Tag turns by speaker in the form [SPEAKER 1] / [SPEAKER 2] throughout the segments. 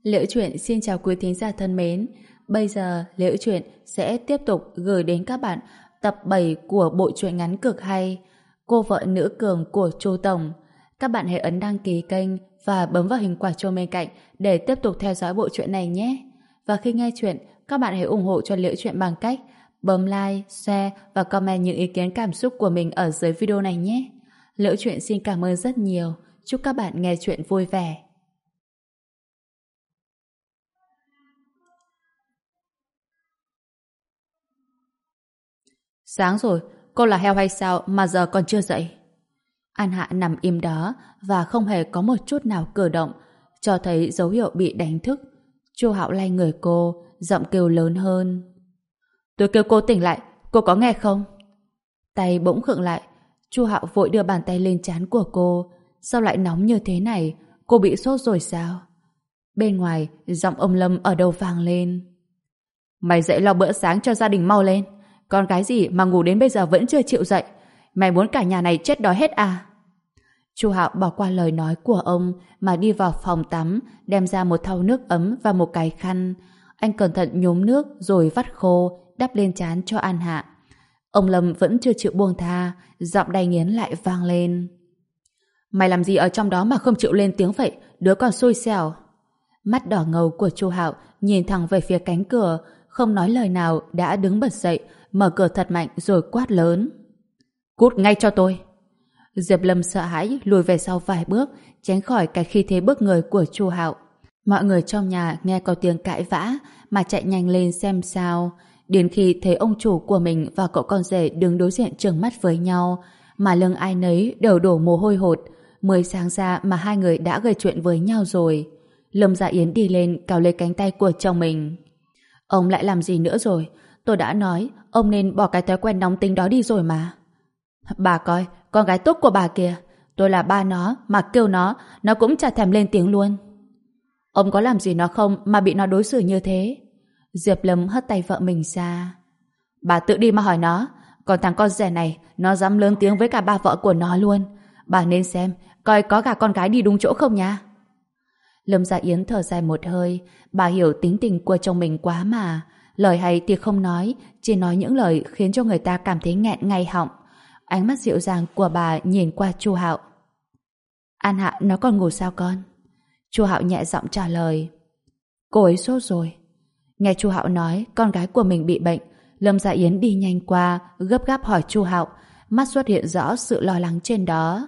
[SPEAKER 1] Liễu Chuyện xin chào quý thính giả thân mến. Bây giờ Liễu Chuyện sẽ tiếp tục gửi đến các bạn tập 7 của bộ truyện ngắn cực hay Cô vợ nữ cường của Chu Tổng. Các bạn hãy ấn đăng ký kênh và bấm vào hình quả chuông bên cạnh để tiếp tục theo dõi bộ truyện này nhé. Và khi nghe chuyện, các bạn hãy ủng hộ cho Liễu Chuyện bằng cách bấm like, share và comment những ý kiến cảm xúc của mình ở dưới video này nhé. Liễu Chuyện xin cảm ơn rất nhiều. Chúc các bạn nghe chuyện vui vẻ. Sáng rồi, cô là heo hay sao mà giờ còn chưa dậy? An Hạ nằm im đó và không hề có một chút nào cử động, cho thấy dấu hiệu bị đánh thức. Chu Hạo lay người cô, giọng kêu lớn hơn. Tôi kêu cô tỉnh lại, cô có nghe không? Tay bỗng khựng lại, Chu Hạo vội đưa bàn tay lên trán của cô. Sao lại nóng như thế này? Cô bị sốt rồi sao? Bên ngoài, giọng ông Lâm ở đâu vang lên. Mày dậy lo bữa sáng cho gia đình mau lên. Con gái gì mà ngủ đến bây giờ vẫn chưa chịu dậy? Mày muốn cả nhà này chết đói hết à? Chu Hạo bỏ qua lời nói của ông mà đi vào phòng tắm, đem ra một thau nước ấm và một cái khăn. Anh cẩn thận nhúng nước rồi vắt khô, đắp lên trán cho An Hạ. Ông Lâm vẫn chưa chịu buông tha, giọng đay nghiến lại vang lên. Mày làm gì ở trong đó mà không chịu lên tiếng vậy, đứa con xui xẻo. Mắt đỏ ngầu của Chu Hạo nhìn thẳng về phía cánh cửa, không nói lời nào đã đứng bật dậy, mở cửa thật mạnh rồi quát lớn. Cút ngay cho tôi! Diệp Lâm sợ hãi lùi về sau vài bước, tránh khỏi cái khí thế bức người của Chu Hạo. Mọi người trong nhà nghe có tiếng cãi vã mà chạy nhanh lên xem sao. Đến khi thấy ông chủ của mình và cậu con rể đứng đối diện trừng mắt với nhau, mà lưng ai nấy đều đổ mồ hôi hột. Mới sáng ra mà hai người đã gây chuyện với nhau rồi. Lâm Dạ Yến đi lên cào lấy cánh tay của chồng mình. Ông lại làm gì nữa rồi? Tôi đã nói ông nên bỏ cái thói quen nóng tính đó đi rồi mà. Bà coi, con gái tốt của bà kìa. Tôi là ba nó mà kêu nó cũng chả thèm lên tiếng luôn. Ông có làm gì nó không mà bị nó đối xử như thế? Diệp Lâm hất tay vợ mình ra. Bà tự đi mà hỏi nó. Còn thằng con rể này, nó dám lớn tiếng với cả ba vợ của nó luôn. Bà nên xem, coi có gả con gái đi đúng chỗ không nha. Lâm Dạ Yến thở dài một hơi. Bà hiểu tính tình của chồng mình quá mà. Lời hay thì không nói, chỉ nói những lời khiến cho người ta cảm thấy nghẹn ngay họng. Ánh mắt dịu dàng của bà nhìn qua Chu Hạo. An Hạ nó còn ngủ sao con? Chu Hạo nhẹ giọng trả lời. Cô ấy sốt rồi. Nghe Chu Hạo nói con gái của mình bị bệnh, Lâm Dạ Yến đi nhanh qua, gấp gáp hỏi Chu Hạo, mắt xuất hiện rõ sự lo lắng trên đó.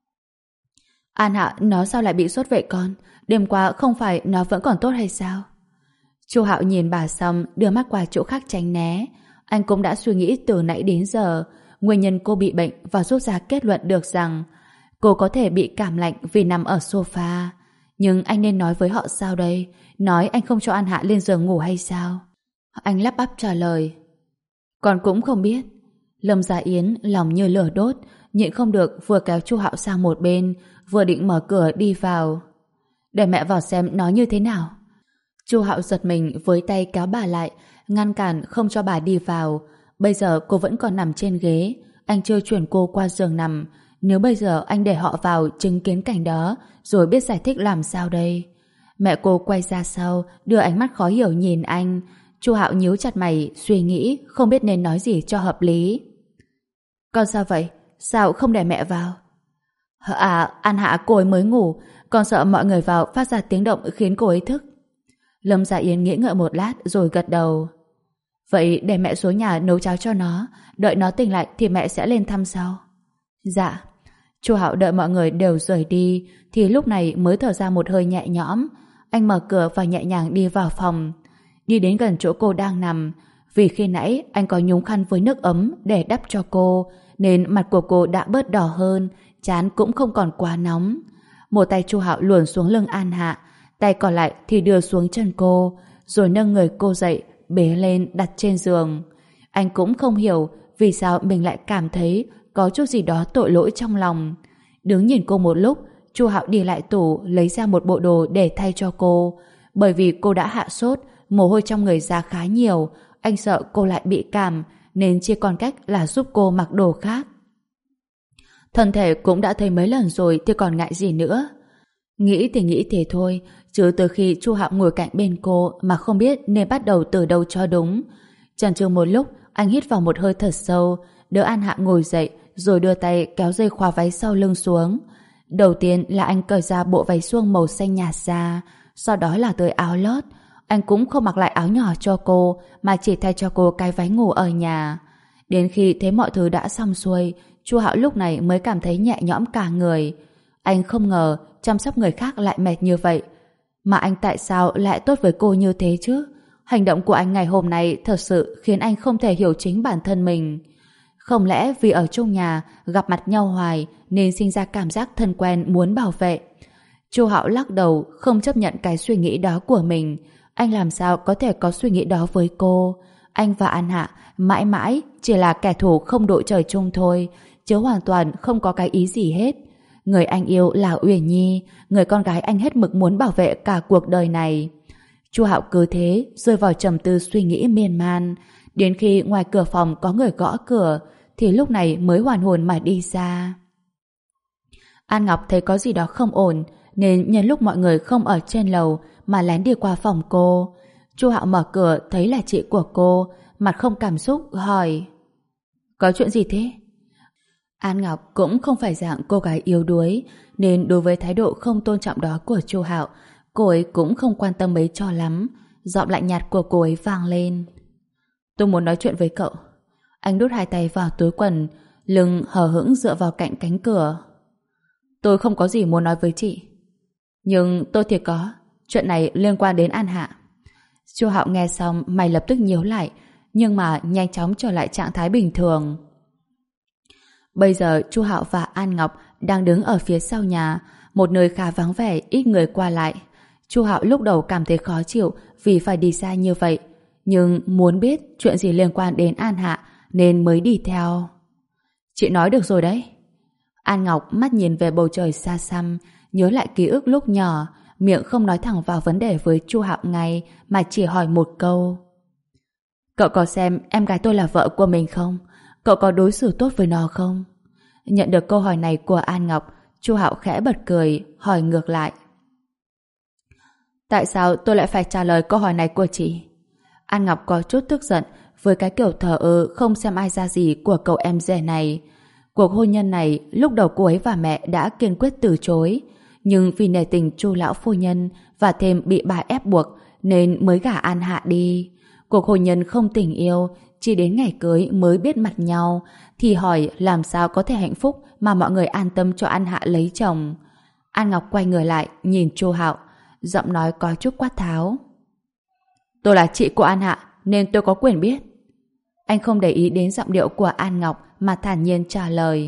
[SPEAKER 1] An Hạ nó sao lại bị sốt vậy con? Đêm qua không phải nó vẫn còn tốt hay sao? Chu Hạo nhìn bà xong đưa mắt qua chỗ khác tránh né. Anh cũng đã suy nghĩ từ nãy đến giờ nguyên nhân cô bị bệnh và rút ra kết luận được rằng cô có thể bị cảm lạnh vì nằm ở sofa. Nhưng anh nên nói với họ sao đây? Nói anh không cho An Hạ lên giường ngủ hay sao? Anh lắp bắp trả lời. Con cũng không biết. Lâm Dạ Yến lòng như lửa đốt, nhịn không được vừa kéo Chu Hạo sang một bên, vừa định mở cửa đi vào. Để mẹ vào xem nó như thế nào. Chu Hạo giật mình với tay kéo bà lại, ngăn cản không cho bà đi vào. Bây giờ cô vẫn còn nằm trên ghế, anh chưa chuyển cô qua giường nằm. Nếu bây giờ anh để họ vào chứng kiến cảnh đó, rồi biết giải thích làm sao đây? Mẹ cô quay ra sau, đưa ánh mắt khó hiểu nhìn anh. Chu Hạo nhíu chặt mày, suy nghĩ không biết nên nói gì cho hợp lý. Con sao vậy? Sao không để mẹ vào? À, An Hạ cô ấy mới ngủ, con sợ mọi người vào phát ra tiếng động khiến cô ấy thức. Lâm Dạ Yến nghĩ ngợi một lát rồi gật đầu. Vậy để mẹ xuống nhà nấu cháo cho nó, đợi nó tỉnh lại thì mẹ sẽ lên thăm sau. Dạ. Chu Hạo đợi mọi người đều rời đi thì lúc này mới thở ra một hơi nhẹ nhõm. Anh mở cửa và nhẹ nhàng đi vào phòng, đi đến gần chỗ cô đang nằm. Vì khi nãy anh có nhúng khăn với nước ấm để đắp cho cô, nên mặt của cô đã bớt đỏ hơn, trán cũng không còn quá nóng. Một tay Chu Hạo luồn xuống lưng An Hạ, tay còn lại thì đưa xuống chân cô, rồi nâng người cô dậy, bế lên đặt trên giường. Anh cũng không hiểu vì sao mình lại cảm thấy có chút gì đó tội lỗi trong lòng. Đứng nhìn cô một lúc, Chu Hạo đi lại tủ lấy ra một bộ đồ để thay cho cô. Bởi vì cô đã hạ sốt, mồ hôi trong người ra khá nhiều, anh sợ cô lại bị cảm nên chỉ còn cách là giúp cô mặc đồ khác. Thân thể cũng đã thấy mấy lần rồi thì còn ngại gì nữa. Nghĩ thì nghĩ thế thôi, chứ từ khi Chu Hạo ngồi cạnh bên cô mà không biết nên bắt đầu từ đâu cho đúng. Chần chừ một lúc, anh hít vào một hơi thật sâu, đỡ An Hạ ngồi dậy, rồi đưa tay kéo dây khóa váy sau lưng xuống. Đầu tiên là anh cởi ra bộ váy suông màu xanh nhạt ra, sau đó là tới áo lót. Anh cũng không mặc lại áo nhỏ cho cô, mà chỉ thay cho cô cái váy ngủ ở nhà. Đến khi thấy mọi thứ đã xong xuôi, Chu Hạo lúc này mới cảm thấy nhẹ nhõm cả người. Anh không ngờ chăm sóc người khác lại mệt như vậy. Mà anh tại sao lại tốt với cô như thế chứ? Hành động của anh ngày hôm nay thật sự khiến anh không thể hiểu chính bản thân mình. Không lẽ vì ở chung nhà, gặp mặt nhau hoài nên sinh ra cảm giác thân quen muốn bảo vệ? Chu Hạo lắc đầu, không chấp nhận cái suy nghĩ đó của mình. Anh làm sao có thể có suy nghĩ đó với cô? Anh và An Hạ mãi mãi chỉ là kẻ thù không đội trời chung thôi, chứ hoàn toàn không có cái ý gì hết. Người anh yêu là Uyển Nhi, người con gái anh hết mực muốn bảo vệ cả cuộc đời này. Chu Hạo cứ thế rơi vào trầm tư suy nghĩ miên man. Đến khi ngoài cửa phòng có người gõ cửa, thì lúc này mới hoàn hồn mà đi ra. An Ngọc thấy có gì đó không ổn, nên nhân lúc mọi người không ở trên lầu mà lén đi qua phòng cô. Chu Hạo mở cửa thấy là chị của cô, mặt không cảm xúc hỏi: có chuyện gì thế? An Ngọc cũng không phải dạng cô gái yếu đuối, nên đối với thái độ không tôn trọng đó của Chu Hạo, cô ấy cũng không quan tâm mấy cho lắm. Giọng lạnh nhạt của cô ấy vang lên: tôi muốn nói chuyện với cậu. Anh đút hai tay vào túi quần, lưng hờ hững dựa vào cạnh cánh cửa. Tôi không có gì muốn nói với chị. Nhưng tôi thì có. Chuyện này liên quan đến An Hạ. Chu Hạo nghe xong mày lập tức nhíu lại, nhưng mà nhanh chóng trở lại trạng thái bình thường. Bây giờ Chu Hạo và An Ngọc đang đứng ở phía sau nhà, một nơi khá vắng vẻ, ít người qua lại. Chu Hạo lúc đầu cảm thấy khó chịu vì phải đi xa như vậy, nhưng muốn biết chuyện gì liên quan đến An Hạ nên mới đi theo. Chị nói được rồi đấy. An Ngọc mắt nhìn về bầu trời xa xăm, nhớ lại ký ức lúc nhỏ, miệng không nói thẳng vào vấn đề với Chu Hạo ngay, mà chỉ hỏi một câu. Cậu có xem em gái tôi là vợ của mình không? Cậu có đối xử tốt với nó không? Nhận được câu hỏi này của An Ngọc, Chu Hạo khẽ bật cười, hỏi ngược lại. Tại sao tôi lại phải trả lời câu hỏi này của chị? An Ngọc có chút tức giận với cái kiểu thờ ơ không xem ai ra gì của cậu em rể này. Cuộc hôn nhân này lúc đầu cô ấy và mẹ đã kiên quyết từ chối, nhưng vì nể tình Chu lão phu nhân và thêm bị bà ép buộc nên mới gả An Hạ đi. Cuộc hôn nhân không tình yêu, chỉ đến ngày cưới mới biết mặt nhau, thì hỏi làm sao có thể hạnh phúc mà mọi người an tâm cho An Hạ lấy chồng. An Ngọc quay người lại nhìn Chu Hạo, giọng nói có chút quát tháo. Tôi là chị của An Hạ nên tôi có quyền biết. Anh không để ý đến giọng điệu của An Ngọc mà thản nhiên trả lời.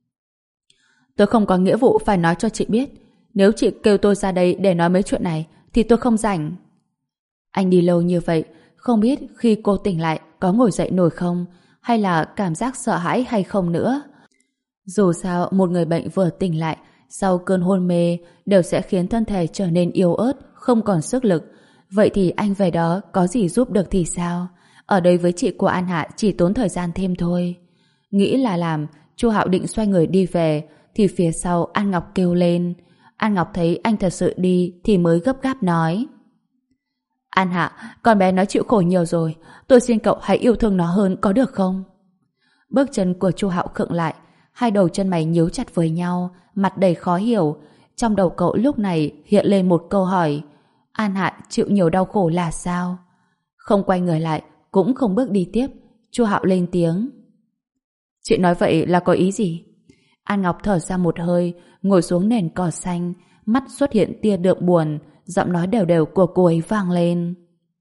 [SPEAKER 1] Tôi không có nghĩa vụ phải nói cho chị biết. Nếu chị kêu tôi ra đây để nói mấy chuyện này thì tôi không rảnh. Anh đi lâu như vậy, không biết khi cô tỉnh lại có ngồi dậy nổi không, hay là cảm giác sợ hãi hay không nữa. Dù sao, một người bệnh vừa tỉnh lại sau cơn hôn mê đều sẽ khiến thân thể trở nên yếu ớt, không còn sức lực. Vậy thì anh về đó có gì giúp được thì sao? Ở đây với chị của An Hạ chỉ tốn thời gian thêm thôi. Nghĩ là làm, Chu Hạo định xoay người đi về, thì phía sau An Ngọc kêu lên. An Ngọc thấy anh thật sự đi thì mới gấp gáp nói. An Hạ, con bé nó chịu khổ nhiều rồi, tôi xin cậu hãy yêu thương nó hơn có được không? Bước chân của Chu Hạo khựng lại, hai đầu chân mày nhíu chặt với nhau, mặt đầy khó hiểu. Trong đầu cậu lúc này hiện lên một câu hỏi: An Hạ chịu nhiều đau khổ là sao? Không quay người lại, cũng không bước đi tiếp, Chu Hạo lên tiếng. Chị nói vậy là có ý gì? An Ngọc thở ra một hơi, ngồi xuống nền cỏ xanh, mắt xuất hiện tia đượm buồn, giọng nói đều đều của cô ấy vang lên.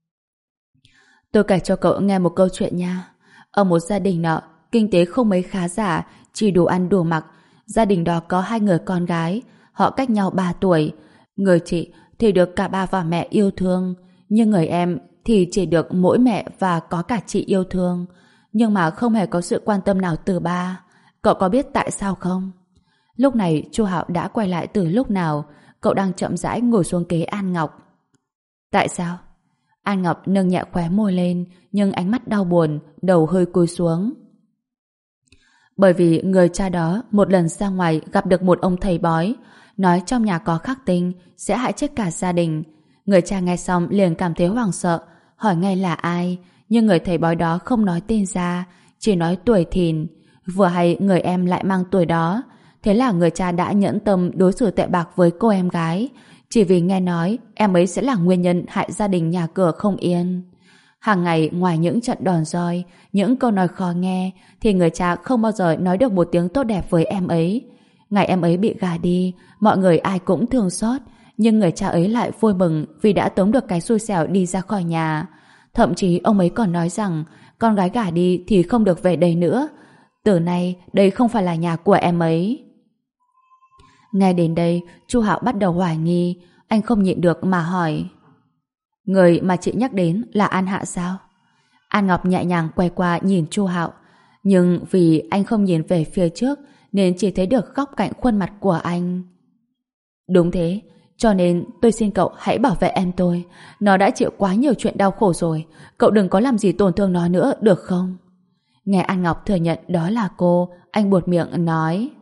[SPEAKER 1] Tôi kể cho cậu nghe một câu chuyện nha. Ở một gia đình nọ, kinh tế không mấy khá giả, chỉ đủ ăn đủ mặc. Gia đình đó có hai người con gái, họ cách nhau 3 tuổi. Người chị thì được cả ba và mẹ yêu thương, nhưng người em thì chỉ được mỗi mẹ và có cả chị yêu thương, nhưng mà không hề có sự quan tâm nào từ ba. Cậu có biết tại sao không? Lúc này Chu Hạo đã quay lại từ lúc nào, cậu đang chậm rãi ngồi xuống kế An Ngọc. Tại sao? An Ngọc nâng nhẹ khóe môi lên, nhưng ánh mắt đau buồn, đầu hơi cúi xuống. Bởi vì người cha đó một lần ra ngoài gặp được một ông thầy bói, nói trong nhà có khắc tinh, sẽ hại chết cả gia đình. Người cha nghe xong liền cảm thấy hoảng sợ, hỏi ngay là ai, nhưng người thầy bói đó không nói tên ra, chỉ nói tuổi thìn. Vừa hay người em lại mang tuổi đó, thế là người cha đã nhẫn tâm đối xử tệ bạc với cô em gái, chỉ vì nghe nói em ấy sẽ là nguyên nhân hại gia đình nhà cửa không yên. Hàng ngày ngoài những trận đòn roi, những câu nói khó nghe, thì người cha không bao giờ nói được một tiếng tốt đẹp với em ấy. Ngày em ấy bị gả đi, mọi người ai cũng thương xót, nhưng người cha ấy lại vui mừng vì đã tống được cái xui xẻo đi ra khỏi nhà. Thậm chí ông ấy còn nói rằng con gái gả đi thì không được về đây nữa. Từ nay đây không phải là nhà của em ấy. Nghe đến đây, Chu Hạo bắt đầu hoài nghi. Anh không nhịn được mà hỏi: người mà chị nhắc đến là An Hạ sao? An Ngọc nhẹ nhàng quay qua nhìn Chu Hạo, nhưng vì anh không nhìn về phía trước nên chỉ thấy được góc cạnh khuôn mặt của anh. Đúng thế, cho nên tôi xin cậu hãy bảo vệ em tôi. Nó đã chịu quá nhiều chuyện đau khổ rồi, cậu đừng có làm gì tổn thương nó nữa, được không? Nghe An Ngọc thừa nhận đó là cô, anh buột miệng nói: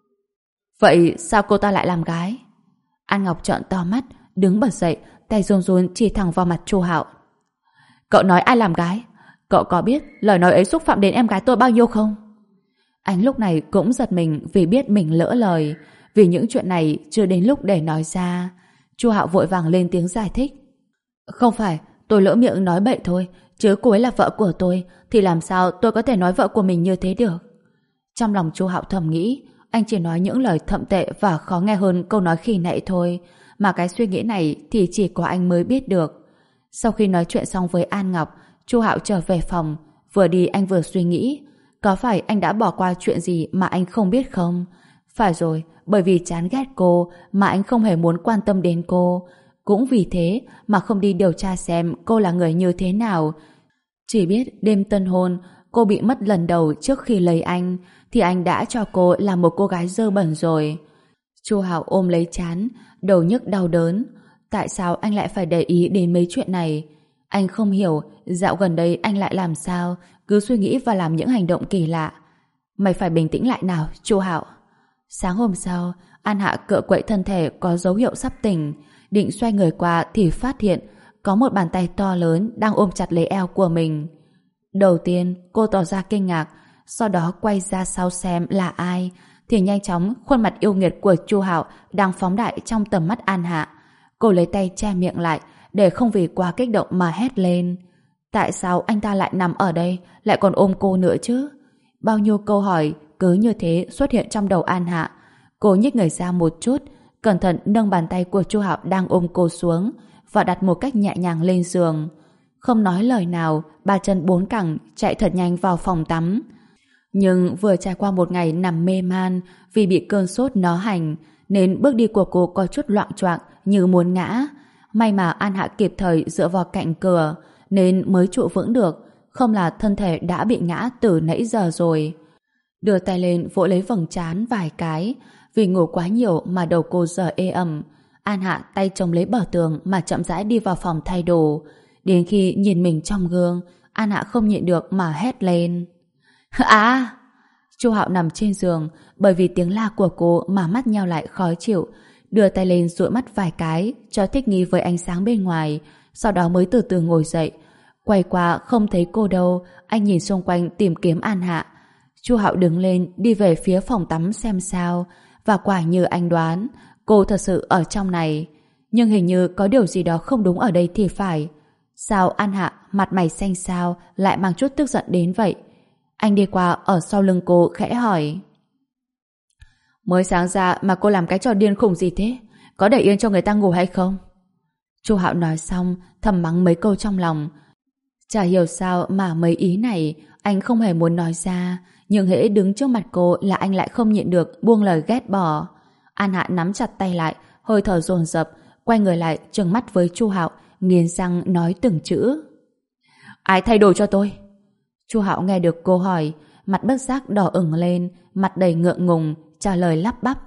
[SPEAKER 1] vậy sao cô ta lại làm gái? An Ngọc trợn to mắt, đứng bật dậy, tay run run chỉ thẳng vào mặt Chu Hạo. Cậu nói ai làm gái? Cậu có biết lời nói ấy xúc phạm đến em gái tôi bao nhiêu không? Anh lúc này cũng giật mình vì biết mình lỡ lời, vì những chuyện này chưa đến lúc để nói ra. Chu Hạo vội vàng lên tiếng giải thích: không phải, tôi lỡ miệng nói bậy thôi, chứ cô ấy là vợ của tôi, thì làm sao tôi có thể nói vợ của mình như thế được? Trong lòng Chu Hạo thầm nghĩ, anh chỉ nói những lời thậm tệ và khó nghe hơn câu nói khi nãy thôi, mà cái suy nghĩ này thì chỉ có anh mới biết được. Sau khi nói chuyện xong với An Ngọc, Chu Hạo trở về phòng, vừa đi anh vừa suy nghĩ, có phải anh đã bỏ qua chuyện gì mà anh không biết không? Phải rồi, bởi vì chán ghét cô mà anh không hề muốn quan tâm đến cô. Cũng vì thế mà không đi điều tra xem cô là người như thế nào. Chỉ biết đêm tân hôn, cô bị mất lần đầu trước khi lấy anh, thì anh đã cho cô là một cô gái dơ bẩn rồi. Chu Hạo ôm lấy trán, đầu nhức đau đớn. Tại sao anh lại phải để ý đến mấy chuyện này? Anh không hiểu, dạo gần đây anh lại làm sao, cứ suy nghĩ và làm những hành động kỳ lạ. Mày phải bình tĩnh lại nào, Chu Hạo. Sáng hôm sau, An Hạ cựa quậy thân thể có dấu hiệu sắp tỉnh, định xoay người qua thì phát hiện có một bàn tay to lớn đang ôm chặt lấy eo của mình. Đầu tiên, cô tỏ ra kinh ngạc, sau đó quay ra sau xem là ai, thì nhanh chóng khuôn mặt yêu nghiệt của Chu Hạo đang phóng đại trong tầm mắt An Hạ. Cô lấy tay che miệng lại để không vì quá kích động mà hét lên. Tại sao anh ta lại nằm ở đây, lại còn ôm cô nữa chứ? Bao nhiêu câu hỏi cứ như thế xuất hiện trong đầu An Hạ. Cô nhích người ra một chút, cẩn thận nâng bàn tay của Chu Hạo đang ôm cô xuống và đặt một cách nhẹ nhàng lên giường. Không nói lời nào, ba chân bốn cẳng chạy thật nhanh vào phòng tắm. Nhưng vừa trải qua một ngày nằm mê man vì bị cơn sốt nó hành, nên bước đi của cô có chút loạng choạng như muốn ngã. May mà An Hạ kịp thời dựa vào cạnh cửa nên mới trụ vững được, không là thân thể đã bị ngã từ nãy giờ rồi. Đưa tay lên vỗ lấy vầng trán vài cái, vì ngủ quá nhiều mà đầu cô giờ ê ẩm. An Hạ tay chống lấy bờ tường mà chậm rãi đi vào phòng thay đồ. Đến khi nhìn mình trong gương, An Hạ không nhịn được mà hét lên. À! Chu Hạo nằm trên giường, bởi vì tiếng la của cô mà mắt nheo lại khó chịu, đưa tay lên dụi mắt vài cái cho thích nghi với ánh sáng bên ngoài, sau đó mới từ từ ngồi dậy. Quay qua không thấy cô đâu, anh nhìn xung quanh tìm kiếm An Hạ. Chu Hạo đứng lên đi về phía phòng tắm xem sao, và quả như anh đoán, cô thật sự ở trong này. Nhưng hình như có điều gì đó không đúng ở đây thì phải. Sao An Hạ mặt mày xanh xao lại mang chút tức giận đến vậy? Anh đi qua ở sau lưng cô khẽ hỏi. Mới sáng ra mà cô làm cái trò điên khùng gì thế? Có để yên cho người ta ngủ hay không? Chu Hạo nói xong thầm mắng mấy câu trong lòng. Chả hiểu sao mà mấy ý này anh không hề muốn nói ra, nhưng hễ đứng trước mặt cô là anh lại không nhịn được buông lời ghét bỏ. An Hạ nắm chặt tay lại, hơi thở dồn dập, quay người lại trừng mắt với Chu Hạo, nghiến răng nói từng chữ. Ai thay đồ cho tôi? Chu Hạo nghe được cô hỏi, mặt bất giác đỏ ửng lên, mặt đầy ngượng ngùng, trả lời lắp bắp.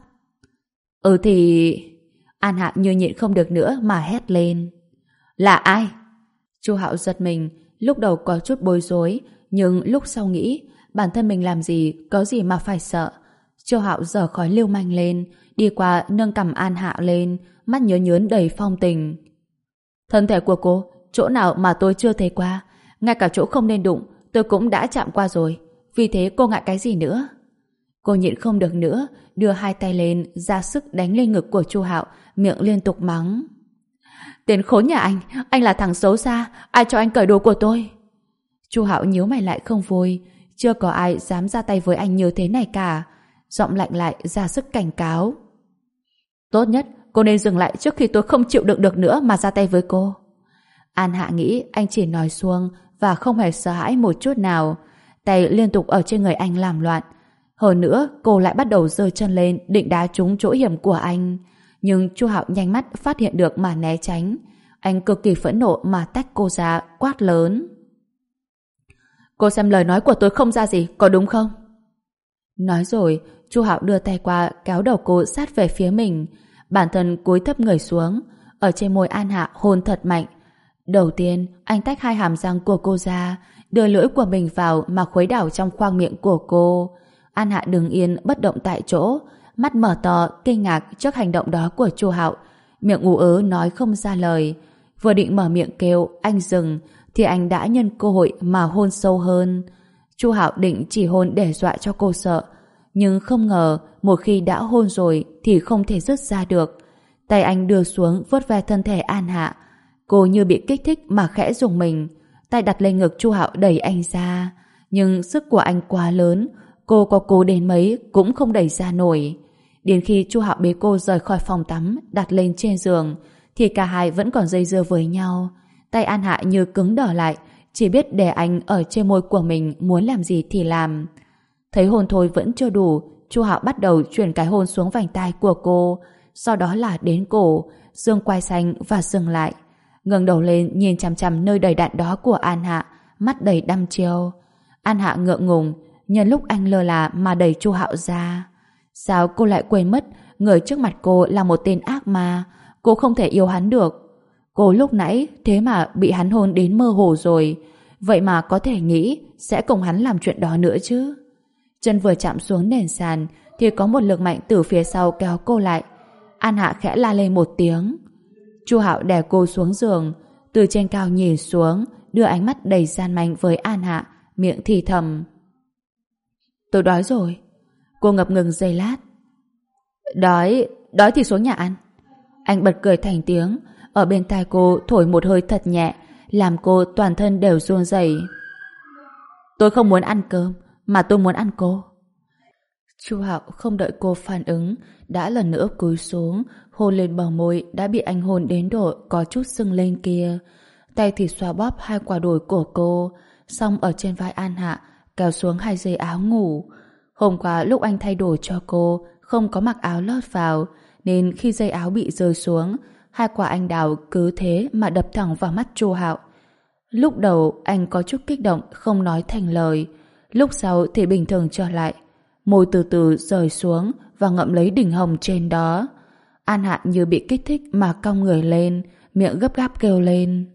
[SPEAKER 1] Thì... An Hạ như nhịn không được nữa mà hét lên. Là ai? Chu Hạo giật mình, lúc đầu có chút bối rối, nhưng lúc sau nghĩ bản thân mình làm gì có gì mà phải sợ. Chu Hạo giở khói lưu manh lên, đi qua nâng cằm An Hạ lên, mắt nhớ nhớn đầy phong tình. Thân thể của cô, chỗ nào mà tôi chưa thấy qua, ngay cả chỗ không nên đụng, tôi cũng đã chạm qua rồi. Vì thế cô ngại cái gì nữa? Cô nhịn không được nữa, đưa hai tay lên, ra sức đánh lên ngực của Chu Hạo, miệng liên tục mắng. Tên khốn nhà anh là thằng xấu xa, ai cho anh cởi đồ của tôi? Chu Hạo nhíu mày lại không vui, chưa có ai dám ra tay với anh như thế này cả. Giọng lạnh lại ra sức cảnh cáo. Tốt nhất cô nên dừng lại trước khi tôi không chịu đựng được nữa mà ra tay với cô. An Hạ nghĩ anh chỉ nói suông và không hề sợ hãi một chút nào. Tay liên tục ở trên người anh làm loạn. Hơn nữa cô lại bắt đầu giơ chân lên định đá trúng chỗ hiểm của anh. Nhưng Chu Hạo nhanh mắt phát hiện được mà né tránh. Anh cực kỳ phẫn nộ mà tách cô ra, quát lớn. Cô xem lời nói của tôi không ra gì, có đúng không? Nói rồi, Chu Hạo đưa tay qua kéo đầu cô sát về phía mình. Bản thân cúi thấp người xuống, ở trên môi An Hạ hôn thật mạnh. Đầu tiên, anh tách hai hàm răng của cô ra, đưa lưỡi của mình vào mà khuấy đảo trong khoang miệng của cô. An Hạ đứng yên bất động tại chỗ, mắt mở to kinh ngạc trước hành động đó của Chu Hạo, miệng ú ớ nói không ra lời. Vừa định mở miệng kêu anh dừng thì anh đã nhân cơ hội mà hôn sâu hơn. Chu Hạo định chỉ hôn để dọa cho cô sợ, nhưng không ngờ một khi đã hôn rồi thì không thể dứt ra được. Tay anh đưa xuống vuốt ve thân thể An Hạ. Cô như bị kích thích mà khẽ rùng mình. Tay đặt lên ngực Chu Hạo đẩy anh ra, nhưng sức của anh quá lớn, cô có cố đến mấy cũng không đẩy ra nổi. Đến khi Chu Hạo bế cô rời khỏi phòng tắm đặt lên trên giường thì cả hai vẫn còn dây dưa với nhau. Tay An Hạ như cứng đờ lại, chỉ biết để anh ở trên môi của mình, muốn làm gì thì làm. Thấy hôn thôi vẫn chưa đủ, Chu Hạo bắt đầu chuyển cái hôn xuống vành tai của cô, sau đó là đến cổ, dương quai xanh và dừng lại. Ngẩng đầu lên nhìn chằm chằm nơi đầy đặn đó của An Hạ, mắt đầy đăm chiêu. An Hạ ngượng ngùng, nhân lúc anh lơ là mà đẩy Chu Hạo ra. Sao cô lại quên mất người trước mặt cô là một tên ác ma, cô không thể yêu hắn được. Cô lúc nãy thế mà bị hắn hôn đến mơ hồ rồi, vậy mà có thể nghĩ sẽ cùng hắn làm chuyện đó nữa chứ. Chân vừa chạm xuống nền sàn thì có một lực mạnh từ phía sau kéo cô lại. An Hạ khẽ la lên một tiếng. Chu Hạo đè cô xuống giường, từ trên cao nhìn xuống, đưa ánh mắt đầy gian manh với An Hạ, miệng thì thầm. Tôi đói rồi. Cô ngập ngừng giây lát. Đói thì xuống nhà ăn. Anh bật cười thành tiếng, ở bên tai cô thổi một hơi thật nhẹ, làm cô toàn thân đều run rẩy. Tôi không muốn ăn cơm, mà tôi muốn ăn cô. Chu Hạo không đợi cô phản ứng, đã lần nữa cúi xuống, hôn lên bờ môi đã bị anh hôn đến độ có chút sưng lên kia. Tay thì xoa bóp hai quả đùi của cô, xong ở trên vai An Hạ kéo xuống hai dây áo ngủ. Hôm qua lúc anh thay đồ cho cô, không có mặc áo lót vào, nên khi dây áo bị rơi xuống, hai quả anh đào cứ thế mà đập thẳng vào mắt Chu Hạo. Lúc đầu anh có chút kích động không nói thành lời, lúc sau thì bình thường trở lại, môi từ từ rời xuống và ngậm lấy đỉnh hồng trên đó. An Hạ như bị kích thích mà cong người lên, miệng gấp gáp kêu lên.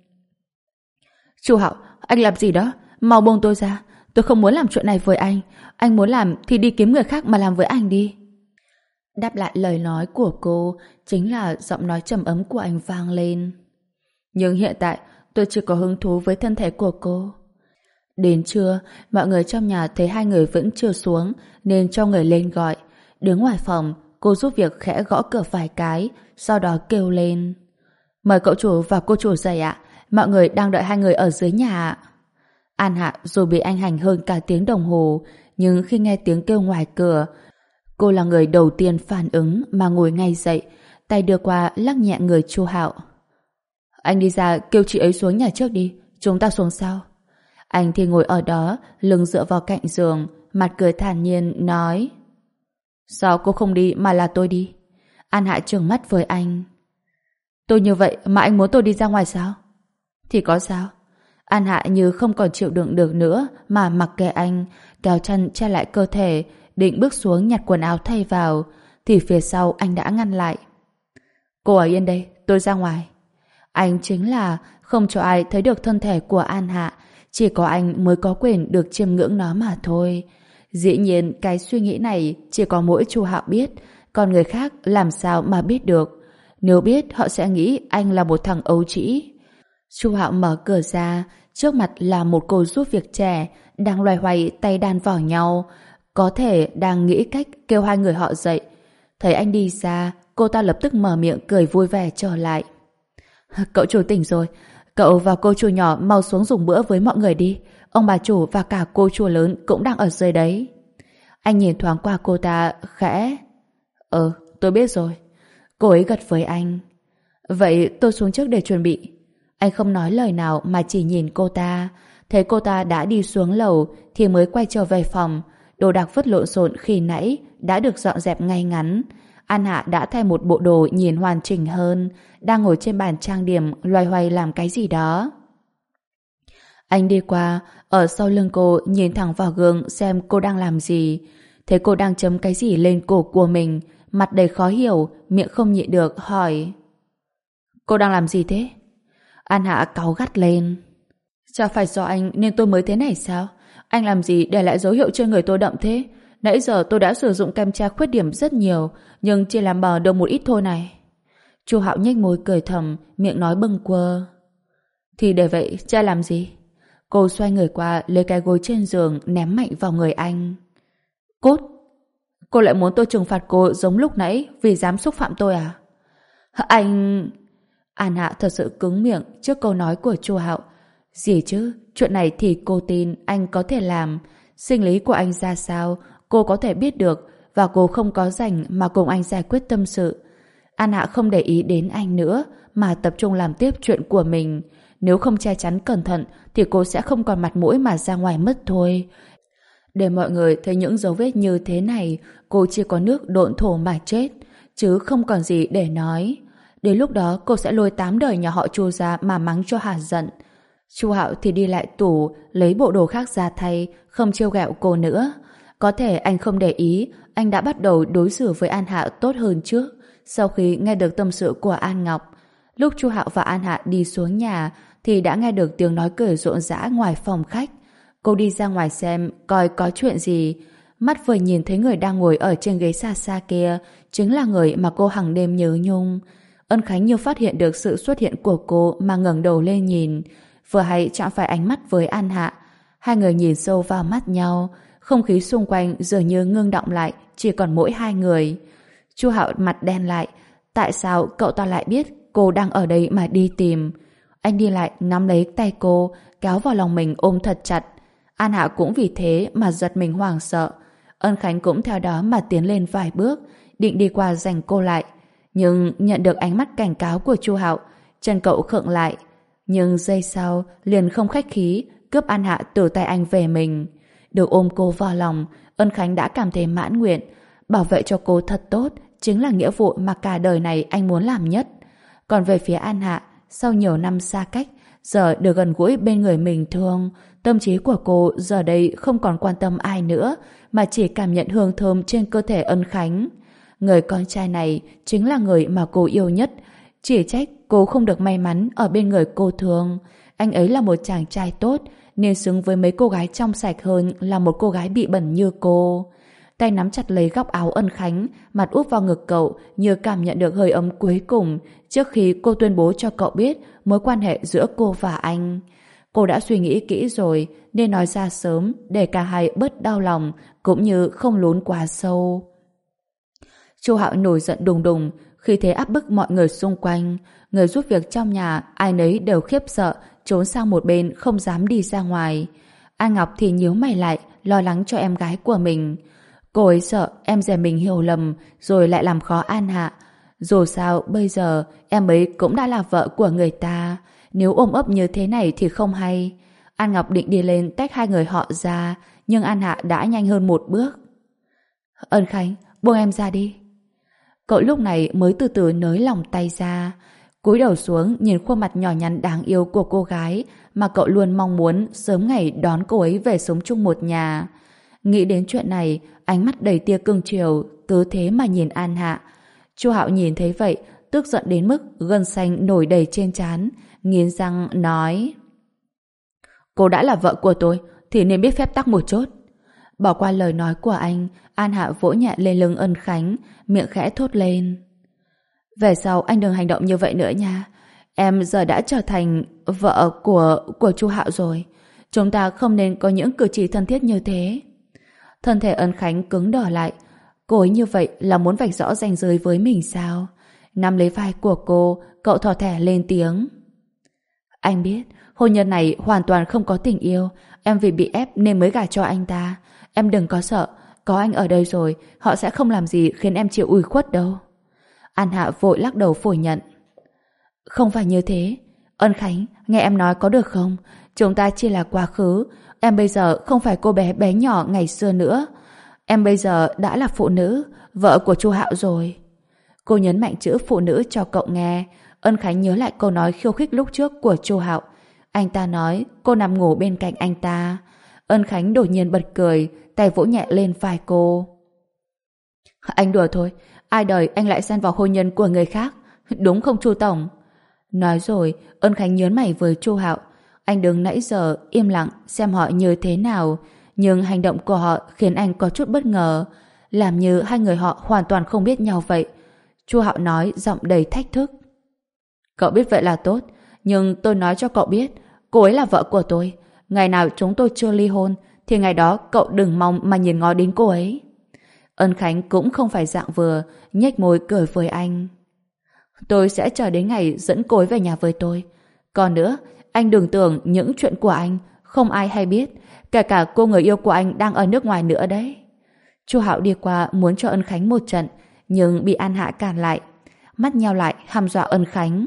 [SPEAKER 1] Chu Hạo, anh làm gì đó? Mau buông tôi ra, tôi không muốn làm chuyện này với anh muốn làm thì đi kiếm người khác mà làm với anh đi. Đáp lại lời nói của cô chính là giọng nói trầm ấm của anh vang lên. Nhưng hiện tại tôi chỉ có hứng thú với thân thể của cô. Đến trưa, mọi người trong nhà thấy hai người vẫn chưa xuống nên cho người lên gọi. Đứng ngoài phòng, cô giúp việc khẽ gõ cửa vài cái, sau đó kêu lên. Mời cậu chủ và cô chủ dậy ạ, mọi người đang đợi hai người ở dưới nhà ạ. An Hạ dù bị anh hành hơn cả tiếng đồng hồ, nhưng khi nghe tiếng kêu ngoài cửa, cô là người đầu tiên phản ứng mà ngồi ngay dậy, tay đưa qua lắc nhẹ người Chu Hạo. Anh đi ra kêu chị ấy xuống nhà trước đi, chúng ta xuống sau. Anh thì ngồi ở đó, lưng dựa vào cạnh giường, mặt cười thản nhiên, nói. Sao cô không đi mà là tôi đi? An Hạ trừng mắt với anh. Tôi như vậy mà anh muốn tôi đi ra ngoài sao? Thì có sao? An Hạ như không còn chịu đựng được nữa mà mặc kệ anh, kéo chân che lại cơ thể, định bước xuống nhặt quần áo thay vào, thì phía sau anh đã ngăn lại. Cô ở yên đây, tôi ra ngoài. Anh chính là không cho ai thấy được thân thể của An Hạ, chỉ có anh mới có quyền được chiêm ngưỡng nó mà thôi. Dĩ nhiên cái suy nghĩ này chỉ có mỗi Chu Hạo biết, còn người khác làm sao mà biết được. Nếu biết họ sẽ nghĩ anh là một thằng ấu trĩ. Chu Hạo mở cửa ra, trước mặt là một cô giúp việc trẻ đang loay hoay tay đan vào nhau, có thể đang nghĩ cách kêu hai người họ dậy. Thấy anh đi ra, cô ta lập tức mở miệng cười vui vẻ trở lại. Cậu chủ tỉnh rồi, cậu và cô chủ nhỏ mau xuống dùng bữa với mọi người đi. Ông bà chủ và cả cô chủ lớn cũng đang ở dưới đấy. Anh nhìn thoáng qua cô ta, khẽ. Tôi biết rồi. Cô ấy gật với anh. Vậy tôi xuống trước để chuẩn bị. Anh không nói lời nào mà chỉ nhìn cô ta. Thấy cô ta đã đi xuống lầu thì mới quay trở về phòng. Đồ đạc vứt lộn xộn khi nãy đã được dọn dẹp ngay ngắn. An Hạ đã thay một bộ đồ nhìn hoàn chỉnh hơn, đang ngồi trên bàn trang điểm loay hoay làm cái gì đó. Anh đi qua, ở sau lưng cô nhìn thẳng vào gương xem cô đang làm gì. Thấy cô đang chấm cái gì lên cổ của mình, mặt đầy khó hiểu, miệng không nhịn được hỏi. Cô đang làm gì thế? An Hạ cáu gắt lên. Chả phải do anh nên tôi mới thế này sao? Anh làm gì để lại dấu hiệu trên người tôi đậm thế? Nãy giờ tôi đã sử dụng kem che khuyết điểm rất nhiều, nhưng chỉ làm mờ được một ít thôi này. Chu Hạo nhếch môi cười thầm, miệng nói bâng quơ. Thì để vậy, cha làm gì? Cô xoay người qua, lấy cái gối trên giường ném mạnh vào người anh. Cút! Cô lại muốn tôi trừng phạt cô giống lúc nãy vì dám xúc phạm tôi à? Anh... An Hạ thật sự cứng miệng trước câu nói của Chu Hạo. Gì chứ? Chuyện này thì cô tin anh có thể làm. Sinh lý của anh ra sao, cô có thể biết được, và cô không có rảnh mà cùng anh giải quyết tâm sự. An Hạ không để ý đến anh nữa, mà tập trung làm tiếp chuyện của mình. Nếu không che chắn cẩn thận thì cô sẽ không còn mặt mũi mà ra ngoài mất thôi. Để mọi người thấy những dấu vết như thế này, cô chỉ có nước độn thổ mà chết, chứ không còn gì để nói. Đến lúc đó cô sẽ lôi 8 đời nhà họ Chu ra mà mắng cho hả giận. Chu Hạo thì đi lại tủ, lấy bộ đồ khác ra thay, không trêu ghẹo cô nữa. Có thể anh không để ý, anh đã bắt đầu đối xử với An Hạ tốt hơn trước, sau khi nghe được tâm sự của An Ngọc. Lúc Chu Hạo và An Hạ đi xuống nhà, thì đã nghe được tiếng nói cười rộn rã ngoài phòng khách. Cô đi ra ngoài xem coi có chuyện gì. Mắt vừa nhìn thấy người đang ngồi ở trên ghế xa xa kia, chính là người mà cô hằng đêm nhớ nhung. Ân Khánh như phát hiện được sự xuất hiện của cô mà ngẩng đầu lên nhìn, vừa hay chạm phải ánh mắt với An Hạ. Hai người nhìn sâu vào mắt nhau, không khí xung quanh dường như ngưng đọng lại, chỉ còn mỗi hai người. Chu Hạo mặt đen lại, tại sao cậu ta lại biết cô đang ở đây mà đi tìm? Anh đi lại nắm lấy tay cô, kéo vào lòng mình ôm thật chặt. An Hạ cũng vì thế mà giật mình hoảng sợ. Ân Khánh cũng theo đó mà tiến lên vài bước, định đi qua giành cô lại. Nhưng nhận được ánh mắt cảnh cáo của Chu Hạo, chân cậu khựng lại. Nhưng giây sau liền không khách khí cướp An Hạ từ tay anh về mình. Được ôm cô vào lòng, Ân Khánh đã cảm thấy mãn nguyện. Bảo vệ cho cô thật tốt chính là nghĩa vụ mà cả đời này anh muốn làm nhất. Còn về phía An Hạ, sau nhiều năm xa cách, giờ được gần gũi bên người mình thương, tâm trí của cô giờ đây không còn quan tâm ai nữa, mà chỉ cảm nhận hương thơm trên cơ thể Ân Khánh. Người con trai này chính là người mà cô yêu nhất. Chỉ trách cô không được may mắn ở bên người cô thương. Anh ấy là một chàng trai tốt, nên xứng với mấy cô gái trong sạch hơn là một cô gái bị bẩn như cô. Tay nắm chặt lấy góc áo Ân Khánh, mặt úp vào ngực cậu như cảm nhận được hơi ấm cuối cùng trước khi cô tuyên bố cho cậu biết mối quan hệ giữa cô và anh. Cô đã suy nghĩ kỹ rồi nên nói ra sớm để cả hai bớt đau lòng cũng như không lún quá sâu. Chu Hạo nổi giận đùng đùng khi thấy áp bức mọi người xung quanh. Người giúp việc trong nhà ai nấy đều khiếp sợ, trốn sang một bên không dám đi ra ngoài. An Ngọc thì nhíu mày lại, lo lắng cho em gái của mình. Cô ấy sợ em rể mình hiểu lầm rồi lại làm khó An Hạ. Dù sao bây giờ em ấy cũng đã là vợ của người ta, nếu ôm ấp như thế này thì không hay. An Ngọc định đi lên tách hai người họ ra, nhưng An Hạ đã nhanh hơn một bước. Ân Khánh, buông em ra đi. Cậu lúc này mới từ từ nới lòng tay ra, cúi đầu xuống nhìn khuôn mặt nhỏ nhắn đáng yêu của cô gái mà cậu luôn mong muốn sớm ngày đón cô ấy về sống chung một nhà. Nghĩ đến chuyện này, ánh mắt đầy tia cưng chiều cứ thế mà nhìn An Hạ. Chu Hạo nhìn thấy vậy, tức giận đến mức gân xanh nổi đầy trên trán, nghiến răng nói: Cô đã là vợ của tôi thì nên biết phép tắc một chút. Bỏ qua lời nói của anh, An Hạ vỗ nhẹ lên lưng Ân Khánh, miệng khẽ thốt lên. Về sau anh đừng hành động như vậy nữa nha. Em giờ đã trở thành vợ của Chu Hạo rồi. Chúng ta không nên có những cử chỉ thân thiết như thế. Thân thể Ân Khánh cứng đờ lại. Cô ấy như vậy là muốn vạch rõ ranh giới với mình sao? Nắm lấy vai của cô, cậu thỏ thẻ lên tiếng. Anh biết, hôn nhân này hoàn toàn không có tình yêu. Em vì bị ép nên mới gả cho anh ta. Em đừng có sợ, có anh ở đây rồi, họ sẽ không làm gì khiến em chịu ủy khuất đâu. An Hạ vội lắc đầu phủ nhận. Không phải như thế. Ân Khánh, nghe em nói có được không? Chúng ta chỉ là quá khứ. Em bây giờ không phải cô bé bé nhỏ ngày xưa nữa. Em bây giờ đã là phụ nữ, vợ của Chu Hạo rồi. Cô nhấn mạnh chữ phụ nữ cho cậu nghe. Ân Khánh nhớ lại câu nói khiêu khích lúc trước của Chu Hạo. Anh ta nói cô nằm ngủ bên cạnh anh ta. Ân Khánh đột nhiên bật cười, tay vỗ nhẹ lên vai cô. Anh đùa thôi, ai đời anh lại xen vào hôn nhân của người khác, đúng không Chu Tổng? Nói rồi, Ân Khánh nhớn mày với Chu Hạo. Anh đứng nãy giờ im lặng xem họ như thế nào, nhưng hành động của họ khiến anh có chút bất ngờ, làm như hai người họ hoàn toàn không biết nhau vậy. Chu Hạo nói giọng đầy thách thức. Cậu biết vậy là tốt, nhưng tôi nói cho cậu biết, cô ấy là vợ của tôi. Ngày nào chúng tôi chưa ly hôn, thì ngày đó cậu đừng mong mà nhìn ngó đến cô ấy. Ân Khánh cũng không phải dạng vừa, nhếch môi cười với anh. Tôi sẽ chờ đến ngày dẫn cô ấy về nhà với tôi. Còn nữa, anh đừng tưởng những chuyện của anh không ai hay biết, kể cả cô người yêu của anh đang ở nước ngoài nữa đấy. Chu Hạo đi qua muốn cho Ân Khánh một trận, nhưng bị An Hạ cản lại. Mắt nheo lại hăm dọa Ân Khánh.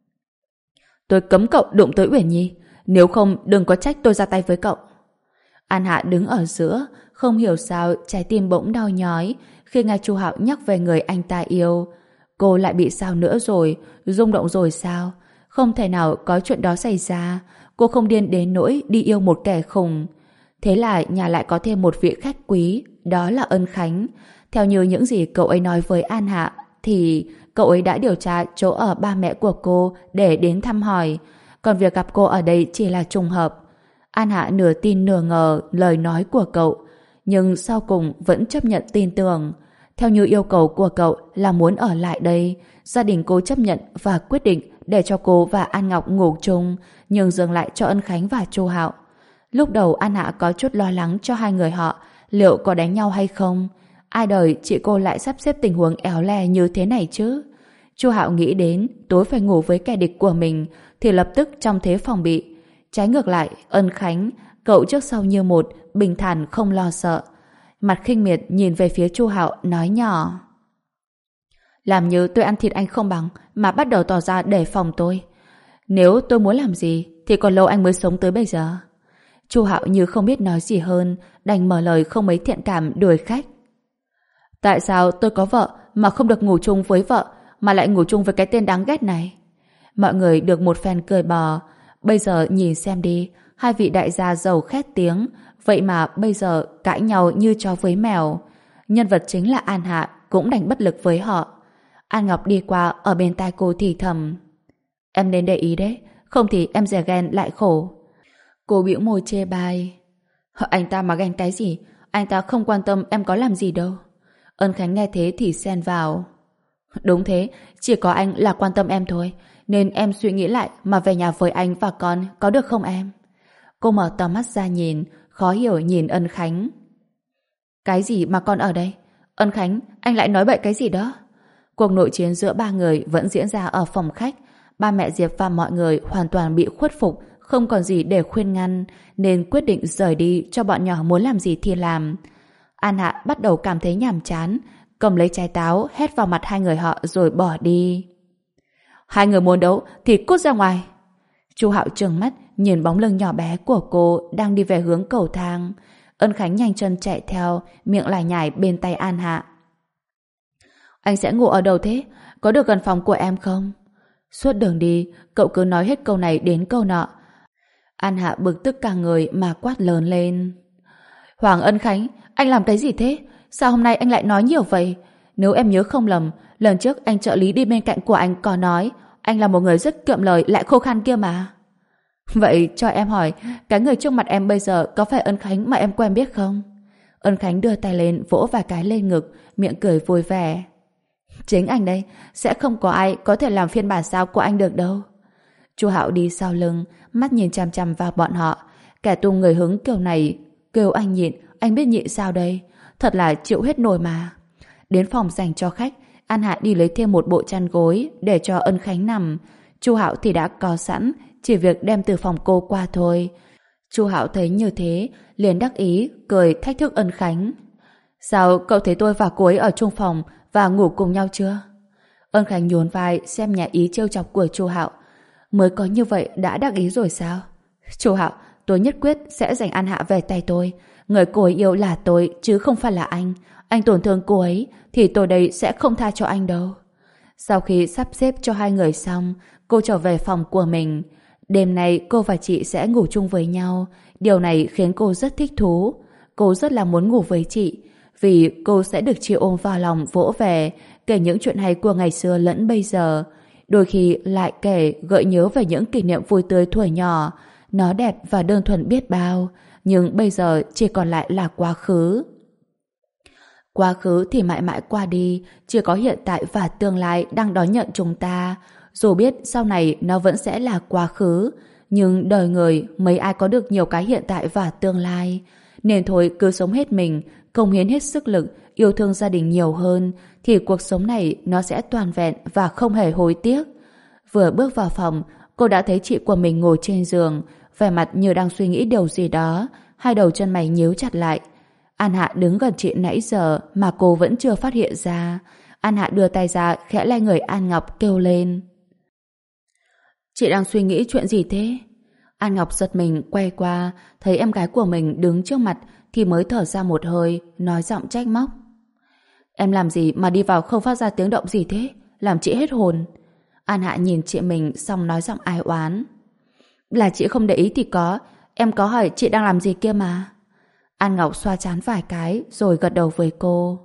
[SPEAKER 1] Tôi cấm cậu đụng tới Uyển Nhi, nếu không đừng có trách tôi ra tay với cậu. An Hạ đứng ở giữa, không hiểu sao trái tim bỗng đau nhói khi nghe Chu Hạo nhắc về người anh ta yêu. Cô lại bị sao nữa rồi, rung động rồi sao? Không thể nào có chuyện đó xảy ra. Cô không điên đến nỗi đi yêu một kẻ khùng. Thế là nhà lại có thêm một vị khách quý, đó là Ân Khánh. Theo như những gì cậu ấy nói với An Hạ, thì cậu ấy đã điều tra chỗ ở ba mẹ của cô để đến thăm hỏi. Còn việc gặp cô ở đây chỉ là trùng hợp. An Hạ nửa tin nửa ngờ lời nói của cậu, nhưng sau cùng vẫn chấp nhận tin tưởng. Theo như yêu cầu của cậu là muốn ở lại đây, gia đình cô chấp nhận và quyết định để cho cô và An Ngọc ngủ chung, nhưng dừng lại cho Ân Khánh và Chu Hạo. Lúc đầu An Hạ có chút lo lắng cho hai người họ, liệu có đánh nhau hay không? Ai đời chị cô lại sắp xếp tình huống éo le như thế này chứ? Chu Hạo nghĩ đến tối phải ngủ với kẻ địch của mình thì lập tức trong thế phòng bị. Trái ngược lại, Ân Khánh, cậu trước sau như một, bình thản không lo sợ. Mặt khinh miệt nhìn về phía Chu Hạo nói nhỏ. Làm như tôi ăn thịt anh không bằng mà bắt đầu tỏ ra đề phòng tôi. Nếu tôi muốn làm gì thì còn lâu anh mới sống tới bây giờ. Chu Hạo như không biết nói gì hơn, đành mở lời không mấy thiện cảm đuổi khách. Tại sao tôi có vợ mà không được ngủ chung với vợ, mà lại ngủ chung với cái tên đáng ghét này? Mọi người được một phen cười bò. Bây giờ nhìn xem đi, hai vị đại gia giàu khét tiếng, vậy mà bây giờ cãi nhau như chó với mèo. Nhân vật chính là An Hạ cũng đành bất lực với họ. An Ngọc đi qua ở bên tai cô thì thầm. Em nên để ý đấy, không thì em sẽ ghen lại khổ. Cô bĩu môi chê bai. Anh ta mà ghen cái gì, anh ta không quan tâm em có làm gì đâu. Ân Khánh nghe thế thì xen vào. Đúng thế, chỉ có anh là quan tâm em thôi, nên em suy nghĩ lại mà về nhà với anh và con, có được không em? Cô mở to mắt ra nhìn, khó hiểu nhìn Ân Khánh. Cái gì mà con ở đây? Ân Khánh, anh lại nói bậy cái gì đó? Cuộc nội chiến giữa ba người vẫn diễn ra ở phòng khách. Ba mẹ Diệp và mọi người hoàn toàn bị khuất phục, không còn gì để khuyên ngăn, nên quyết định rời đi cho bọn nhỏ muốn làm gì thì làm. An Hạ bắt đầu cảm thấy nhàm chán, cầm lấy trái táo hét vào mặt hai người họ rồi bỏ đi. Hai người muốn đấu thì cút ra ngoài. Chu Hạo trừng mắt nhìn bóng lưng nhỏ bé của cô đang đi về hướng cầu thang. Ân Khánh nhanh chân chạy theo, miệng lải nhải bên tay An Hạ. Anh sẽ ngủ ở đâu thế? Có được gần phòng của em không? Suốt đường đi, cậu cứ nói hết câu này đến câu nọ. An Hạ bực tức cả người mà quát lớn lên. Hoàng Ân Khánh, anh làm cái gì thế? Sao hôm nay anh lại nói nhiều vậy? Nếu em nhớ không lầm, lần trước anh trợ lý đi bên cạnh của anh có nói anh là một người rất kiệm lời lại khô khan kia mà. Vậy cho em hỏi, cái người trước mặt em bây giờ có phải Ân Khánh mà em quen biết không? Ân Khánh đưa tay lên vỗ vài cái lên ngực, miệng cười vui vẻ. Chính anh đây, sẽ không có ai có thể làm phiên bản sao của anh được đâu. Chu Hạo đi sau lưng, mắt nhìn chằm chằm vào bọn họ. Kẻ tung người hứng kiểu này, kêu anh nhịn, anh biết nhịn sao đây? Thật là chịu hết nổi mà. Đến phòng dành cho khách, An Hạ đi lấy thêm một bộ chăn gối để cho Ân Khánh nằm. Chu Hạo thì đã có sẵn, chỉ việc đem từ phòng cô qua thôi. Chu Hạo thấy như thế, liền đắc ý, cười thách thức Ân Khánh. Sao cậu thấy tôi và cô ấy ở chung phòng và ngủ cùng nhau chưa? Ân Khánh nhún vai xem nhà ý trêu chọc của Chu Hạo. Mới có như vậy đã đắc ý rồi sao? Chu Hạo, tôi nhất quyết sẽ giành An Hạ về tay tôi. Người cô ấy yêu là tôi chứ không phải là anh. Anh tổn thương cô ấy thì tôi đây sẽ không tha cho anh đâu. Sau khi sắp xếp cho hai người xong, cô trở về phòng của mình. Đêm nay cô và chị sẽ ngủ chung với nhau. Điều này khiến cô rất thích thú. Cô rất là muốn ngủ với chị, vì cô sẽ được chị ôm vào lòng vỗ về, kể những chuyện hay của ngày xưa lẫn bây giờ. Đôi khi lại kể gợi nhớ về những kỷ niệm vui tươi thuở nhỏ. Nó đẹp và đơn thuần biết bao, nhưng bây giờ chỉ còn lại là quá khứ. Quá khứ thì mãi mãi qua đi, chỉ có hiện tại và tương lai đang đón nhận chúng ta. Dù biết sau này nó vẫn sẽ là quá khứ, nhưng đời người mấy ai có được nhiều cái hiện tại và tương lai. Nên thôi cứ sống hết mình, cống hiến hết sức lực, yêu thương gia đình nhiều hơn, thì cuộc sống này nó sẽ toàn vẹn và không hề hối tiếc. Vừa bước vào phòng, cô đã thấy chị của mình ngồi trên giường, vẻ mặt như đang suy nghĩ điều gì đó, hai đầu chân mày nhíu chặt lại. An Hạ đứng gần chị nãy giờ mà cô vẫn chưa phát hiện ra. An Hạ đưa tay ra khẽ lay người An Ngọc kêu lên. Chị đang suy nghĩ chuyện gì thế? An Ngọc giật mình quay qua, thấy em gái của mình đứng trước mặt thì mới thở ra một hơi, nói giọng trách móc. Em làm gì mà đi vào không phát ra tiếng động gì thế? Làm chị hết hồn. An Hạ nhìn chị mình xong nói giọng ai oán. Là chị không để ý thì có, em có hỏi chị đang làm gì kia mà. An Ngọc xoa trán vài cái rồi gật đầu với cô.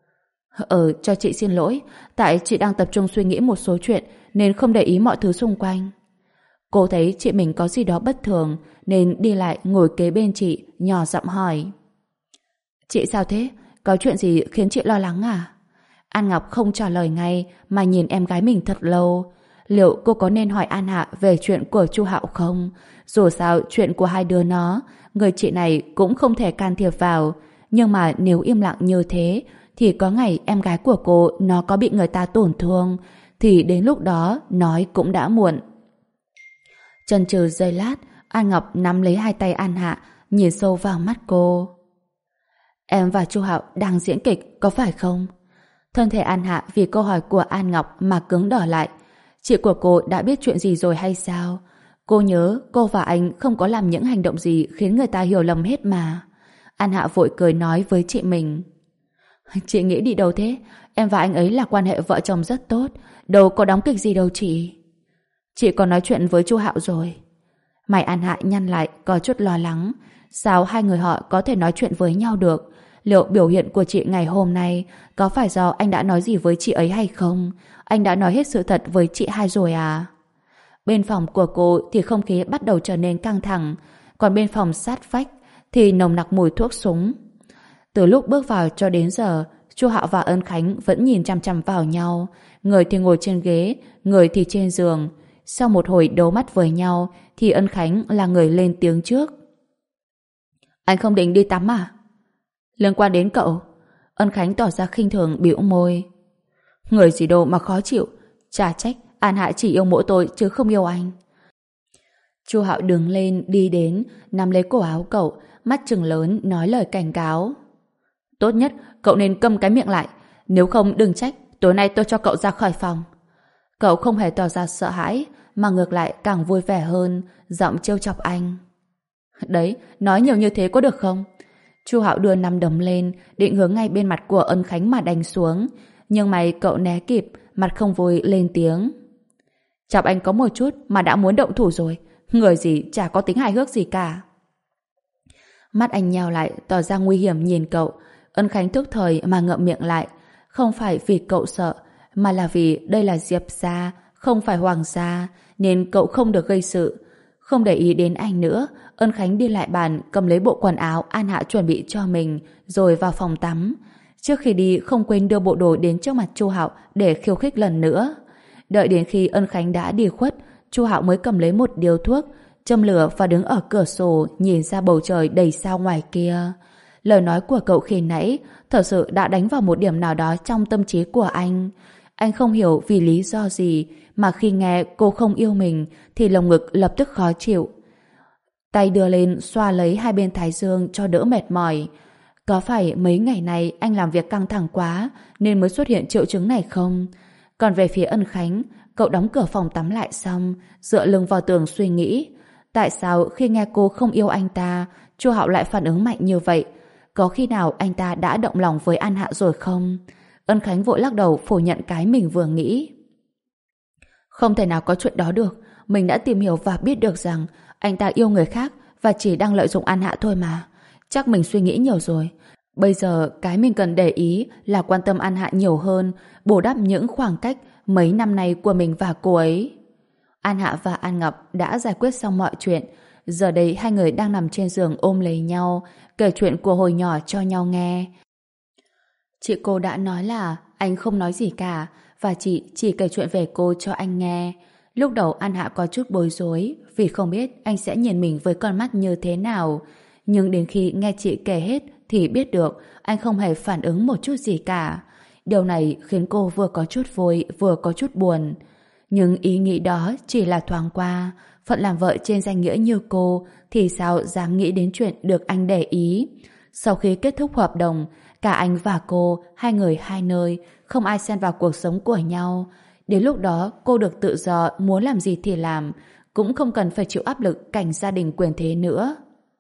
[SPEAKER 1] Cho chị xin lỗi, tại chị đang tập trung suy nghĩ một số chuyện nên không để ý mọi thứ xung quanh. Cô thấy chị mình có gì đó bất thường nên đi lại ngồi kế bên chị, nhỏ giọng hỏi. Chị sao thế? Có chuyện gì khiến chị lo lắng à? An Ngọc không trả lời ngay mà nhìn em gái mình thật lâu. Liệu cô có nên hỏi An Hạ về chuyện của Chu Hạo không? Dù sao chuyện của hai đứa nó, người chị này cũng không thể can thiệp vào. Nhưng mà nếu im lặng như thế thì có ngày em gái của cô nó có bị người ta tổn thương thì đến lúc đó nói cũng đã muộn. Chần chừ giây lát, An Ngọc nắm lấy hai tay An Hạ, nhìn sâu vào mắt cô. Em và Chu Hạo đang diễn kịch, có phải không? Thân thể An Hạ vì câu hỏi của An Ngọc mà cứng đờ lại. Chị của cô đã biết chuyện gì rồi hay sao? Cô nhớ cô và anh không có làm những hành động gì khiến người ta hiểu lầm hết mà. An Hạ vội cười nói với chị mình. Chị nghĩ đi đâu thế? Em và anh ấy là quan hệ vợ chồng rất tốt, đâu có đóng kịch gì đâu chị. Chị còn nói chuyện với Chu Hạo rồi. Mày An Hạ nhăn lại có chút lo lắng. Sao hai người họ có thể nói chuyện với nhau được? Liệu biểu hiện của chị ngày hôm nay có phải do anh đã nói gì với chị ấy hay không? Anh đã nói hết sự thật với chị hai rồi à? Bên phòng của cô thì không khí bắt đầu trở nên căng thẳng, còn bên phòng sát vách thì nồng nặc mùi thuốc súng. Từ lúc bước vào cho đến giờ, Chu Hạo và Ân Khánh vẫn nhìn chằm chằm vào nhau, người thì ngồi trên ghế, người thì trên giường. Sau một hồi đấu mắt với nhau thì Ân Khánh là người lên tiếng trước. Anh không định đi tắm à? Liên quan đến cậu? Ân Khánh tỏ ra khinh thường bĩu môi. Người gì đâu mà khó chịu, chả trách An Hạ chỉ yêu mỗi tôi chứ không yêu anh. Chu Hạo đứng lên đi đến, nắm lấy cổ áo cậu, mắt trừng lớn nói lời cảnh cáo. Tốt nhất cậu nên câm cái miệng lại, nếu không đừng trách tối nay tôi cho cậu ra khỏi phòng. Cậu không hề tỏ ra sợ hãi, mà ngược lại càng vui vẻ hơn, giọng trêu chọc anh. Đấy, nói nhiều như thế có được không? Chu Hạo đưa nắm đấm lên, định hướng ngay bên mặt của Ân Khánh mà đánh xuống, nhưng mày cậu né kịp, mặt không vui lên tiếng. Chọc anh có một chút mà đã muốn động thủ rồi, người gì chả có tính hài hước gì cả. Mắt anh nheo lại, tỏ ra nguy hiểm nhìn cậu. Ân Khánh tức thời mà ngậm miệng lại, không phải vì cậu sợ, mà là vì đây là Diệp gia, không phải Hoàng gia, nên cậu không được gây sự. Không để ý đến anh nữa, Ân Khánh đi lại bàn cầm lấy bộ quần áo An Hạ chuẩn bị cho mình, rồi vào phòng tắm. Trước khi đi không quên đưa bộ đồ đến trước mặt Chu Hạo để khiêu khích lần nữa. Đợi đến khi Ân Khánh đã đi khuất, Chu Hạo mới cầm lấy một điếu thuốc, châm lửa và đứng ở cửa sổ nhìn ra bầu trời đầy sao ngoài kia. Lời nói của cậu khi nãy thật sự đã đánh vào một điểm nào đó trong tâm trí của anh. Anh không hiểu vì lý do gì mà khi nghe cô không yêu mình thì lồng ngực lập tức khó chịu. Tay đưa lên xoa lấy hai bên thái dương cho đỡ mệt mỏi. Có phải mấy ngày này anh làm việc căng thẳng quá nên mới xuất hiện triệu chứng này không? Còn về phía Ân Khánh, cậu đóng cửa phòng tắm lại xong, dựa lưng vào tường suy nghĩ. Tại sao khi nghe cô không yêu anh ta, Chu Hạo lại phản ứng mạnh như vậy? Có khi nào anh ta đã động lòng với An Hạ rồi không? Ân Khánh vội lắc đầu phủ nhận cái mình vừa nghĩ. Không thể nào có chuyện đó được. Mình đã tìm hiểu và biết được rằng anh ta yêu người khác và chỉ đang lợi dụng An Hạ thôi mà. Chắc mình suy nghĩ nhiều rồi. Bây giờ cái mình cần để ý là quan tâm An Hạ nhiều hơn, bù đắp những khoảng cách mấy năm nay của mình và cô ấy. An Hạ và An Ngọc đã giải quyết xong mọi chuyện. Giờ đây hai người đang nằm trên giường ôm lấy nhau, kể chuyện của hồi nhỏ cho nhau nghe. Chị cô đã nói là anh không nói gì cả và chị chỉ kể chuyện về cô cho anh nghe. Lúc đầu An Hạ có chút bối rối vì không biết anh sẽ nhìn mình với con mắt như thế nào. Nhưng đến khi nghe chị kể hết thì biết được anh không hề phản ứng một chút gì cả. Điều này khiến cô vừa có chút vui vừa có chút buồn. Nhưng ý nghĩ đó chỉ là thoáng qua. Phận làm vợ trên danh nghĩa như cô thì sao dám nghĩ đến chuyện được anh để ý. Sau khi kết thúc hợp đồng, cả anh và cô, hai người hai nơi, không ai xen vào cuộc sống của nhau. Đến lúc đó cô được tự do muốn làm gì thì làm, cũng không cần phải chịu áp lực cảnh gia đình quyền thế nữa.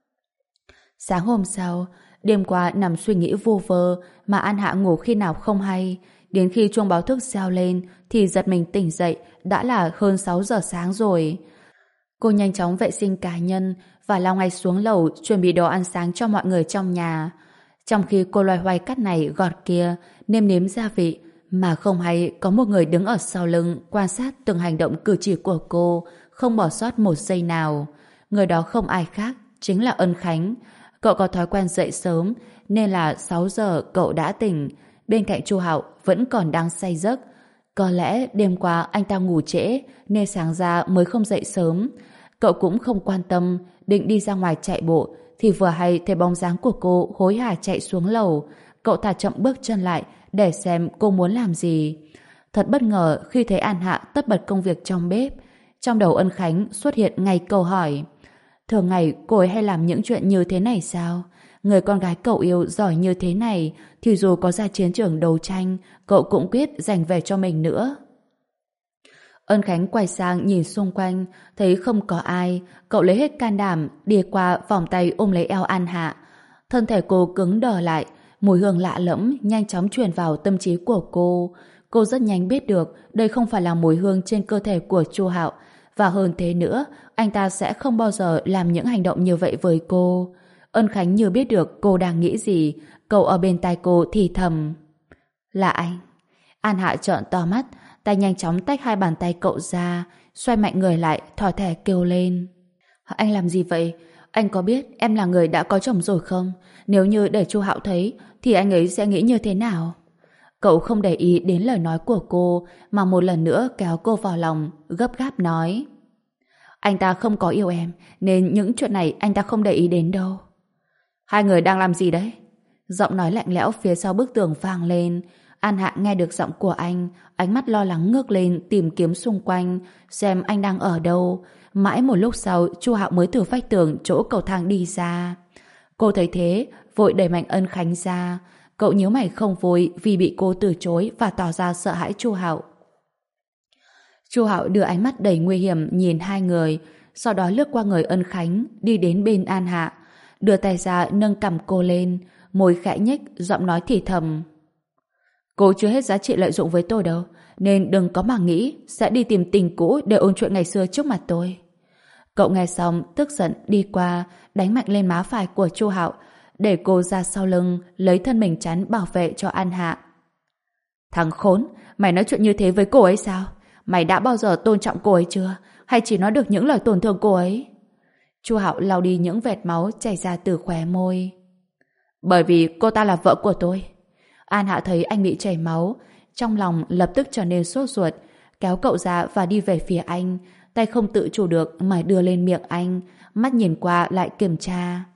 [SPEAKER 1] Sáng hôm sau, đêm qua nằm suy nghĩ vu vơ mà An Hạ ngủ khi nào không hay. Đến khi chuông báo thức reo lên thì giật mình tỉnh dậy, đã là hơn 6 giờ sáng rồi. Cô nhanh chóng vệ sinh cá nhân và lao ngay xuống lầu chuẩn bị đồ ăn sáng cho mọi người trong nhà. Trong khi cô loay hoay cắt này gọt kia, nêm nếm gia vị, mà không hay có một người đứng ở sau lưng quan sát từng hành động cử chỉ của cô, không bỏ sót một giây nào. Người đó không ai khác, chính là Ân Khánh. Cậu có thói quen dậy sớm, nên là 6 giờ cậu đã tỉnh. Bên cạnh Chu Hạo vẫn còn đang say giấc. Có lẽ đêm qua anh ta ngủ trễ, nên sáng ra mới không dậy sớm. Cậu cũng không quan tâm, định đi ra ngoài chạy bộ, thì vừa hay thấy bóng dáng của cô hối hả chạy xuống lầu. Cậu thả chậm bước chân lại để xem cô muốn làm gì. Thật bất ngờ khi thấy An Hạ tất bật công việc trong bếp. Trong đầu Ân Khánh xuất hiện ngay câu hỏi: thường ngày cô ấy hay làm những chuyện như thế này sao? Người con gái cậu yêu giỏi như thế này thì dù có ra chiến trường đấu tranh, cậu cũng quyết giành về cho mình nữa. Ân Khánh quay sang nhìn xung quanh, thấy không có ai, cậu lấy hết can đảm đi qua vòng tay ôm lấy eo An Hạ. Thân thể cô cứng đờ lại, mùi hương lạ lẫm nhanh chóng truyền vào tâm trí của cô. Cô rất nhanh biết được đây không phải là mùi hương trên cơ thể của Chu Hạo, và hơn thế nữa, anh ta sẽ không bao giờ làm những hành động như vậy với cô. Ân Khánh như biết được cô đang nghĩ gì, cậu ở bên tai cô thì thầm: là anh. An Hạ trợn to mắt, tay nhanh chóng tách hai bàn tay cậu ra, xoay mạnh người lại, thỏ thẻ kêu lên: anh làm gì vậy? Anh có biết em là người đã có chồng rồi không? Nếu như để Chu Hạo thấy thì anh ấy sẽ nghĩ như thế nào? Cậu không để ý đến lời nói của cô mà một lần nữa kéo cô vào lòng, gấp gáp nói: anh ta không có yêu em, nên những chuyện này anh ta không để ý đến đâu. Hai người đang làm gì đấy? Giọng nói lạnh lẽo phía sau bức tường vang lên. An Hạ nghe được giọng của anh, ánh mắt lo lắng ngước lên tìm kiếm xung quanh xem anh đang ở đâu. Mãi một lúc sau, Chu Hạo mới từ vách tường chỗ cầu thang đi ra. Cô thấy thế, vội đẩy mạnh Ân Khánh ra. Cậu nhíu mày không vui vì bị cô từ chối và tỏ ra sợ hãi Chu Hạo. Chu Hạo đưa ánh mắt đầy nguy hiểm nhìn hai người, sau đó lướt qua người Ân Khánh, đi đến bên An Hạ, đưa tay ra nâng cằm cô lên, môi khẽ nhếch, giọng nói thì thầm: cô chưa hết giá trị lợi dụng với tôi đâu, nên đừng có mà nghĩ sẽ đi tìm tình cũ để ôn chuyện ngày xưa trước mặt tôi. Cậu nghe xong tức giận đi qua, đánh mạnh lên má phải của Chu Hạo, để cô ra sau lưng lấy thân mình chắn bảo vệ cho An Hạ. Thằng khốn, mày nói chuyện như thế với cô ấy sao? Mày đã bao giờ tôn trọng cô ấy chưa? Hay chỉ nói được những lời tổn thương cô ấy? Chu Hạo lau đi những vệt máu chảy ra từ khóe môi. Bởi vì cô ta là vợ của tôi. An Hạ thấy anh bị chảy máu, trong lòng lập tức trở nên sốt ruột, kéo cậu ra và đi về phía anh, tay không tự chủ được mà đưa lên miệng anh, mắt nhìn qua lại kiểm tra.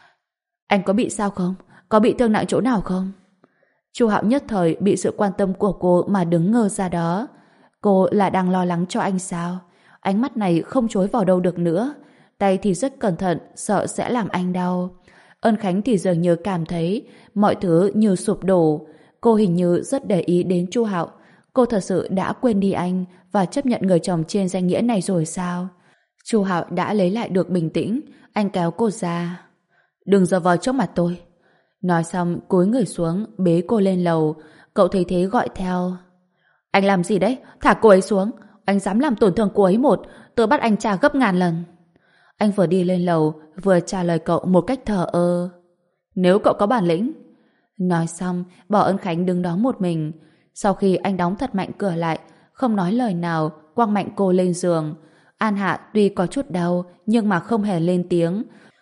[SPEAKER 1] Anh có bị sao không? Có bị thương nặng chỗ nào không? Chu Hạo nhất thời bị sự quan tâm của cô mà đứng ngơ ra đó. Cô là đang lo lắng cho anh sao? Ánh mắt này không chối vào đâu được nữa. Tay thì rất cẩn thận, sợ sẽ làm anh đau. Ân Khánh thì dường như cảm thấy mọi thứ như sụp đổ. Cô hình như rất để ý đến Chu Hạo. Cô thật sự đã quên đi anh và chấp nhận người chồng trên danh nghĩa này rồi sao? Chu Hạo đã lấy lại được bình tĩnh. Anh kéo cô ra. Đừng giở vờ trước mặt tôi. Nói xong cúi người xuống bế cô lên lầu. Cậu thấy thế gọi theo. Anh làm gì đấy? Thả cô ấy xuống. Anh dám làm tổn thương cô ấy một, tôi bắt anh trả gấp ngàn lần. Anh vừa đi lên lầu vừa trả lời cậu một cách thờ ơ. Nếu cậu có bản lĩnh. Nói xong bỏ Ân Khánh đứng đó một mình. Sau khi anh đóng thật mạnh cửa lại, không nói lời nào, quăng mạnh cô lên giường. An Hạ tuy có chút đau nhưng mà không hề lên tiếng.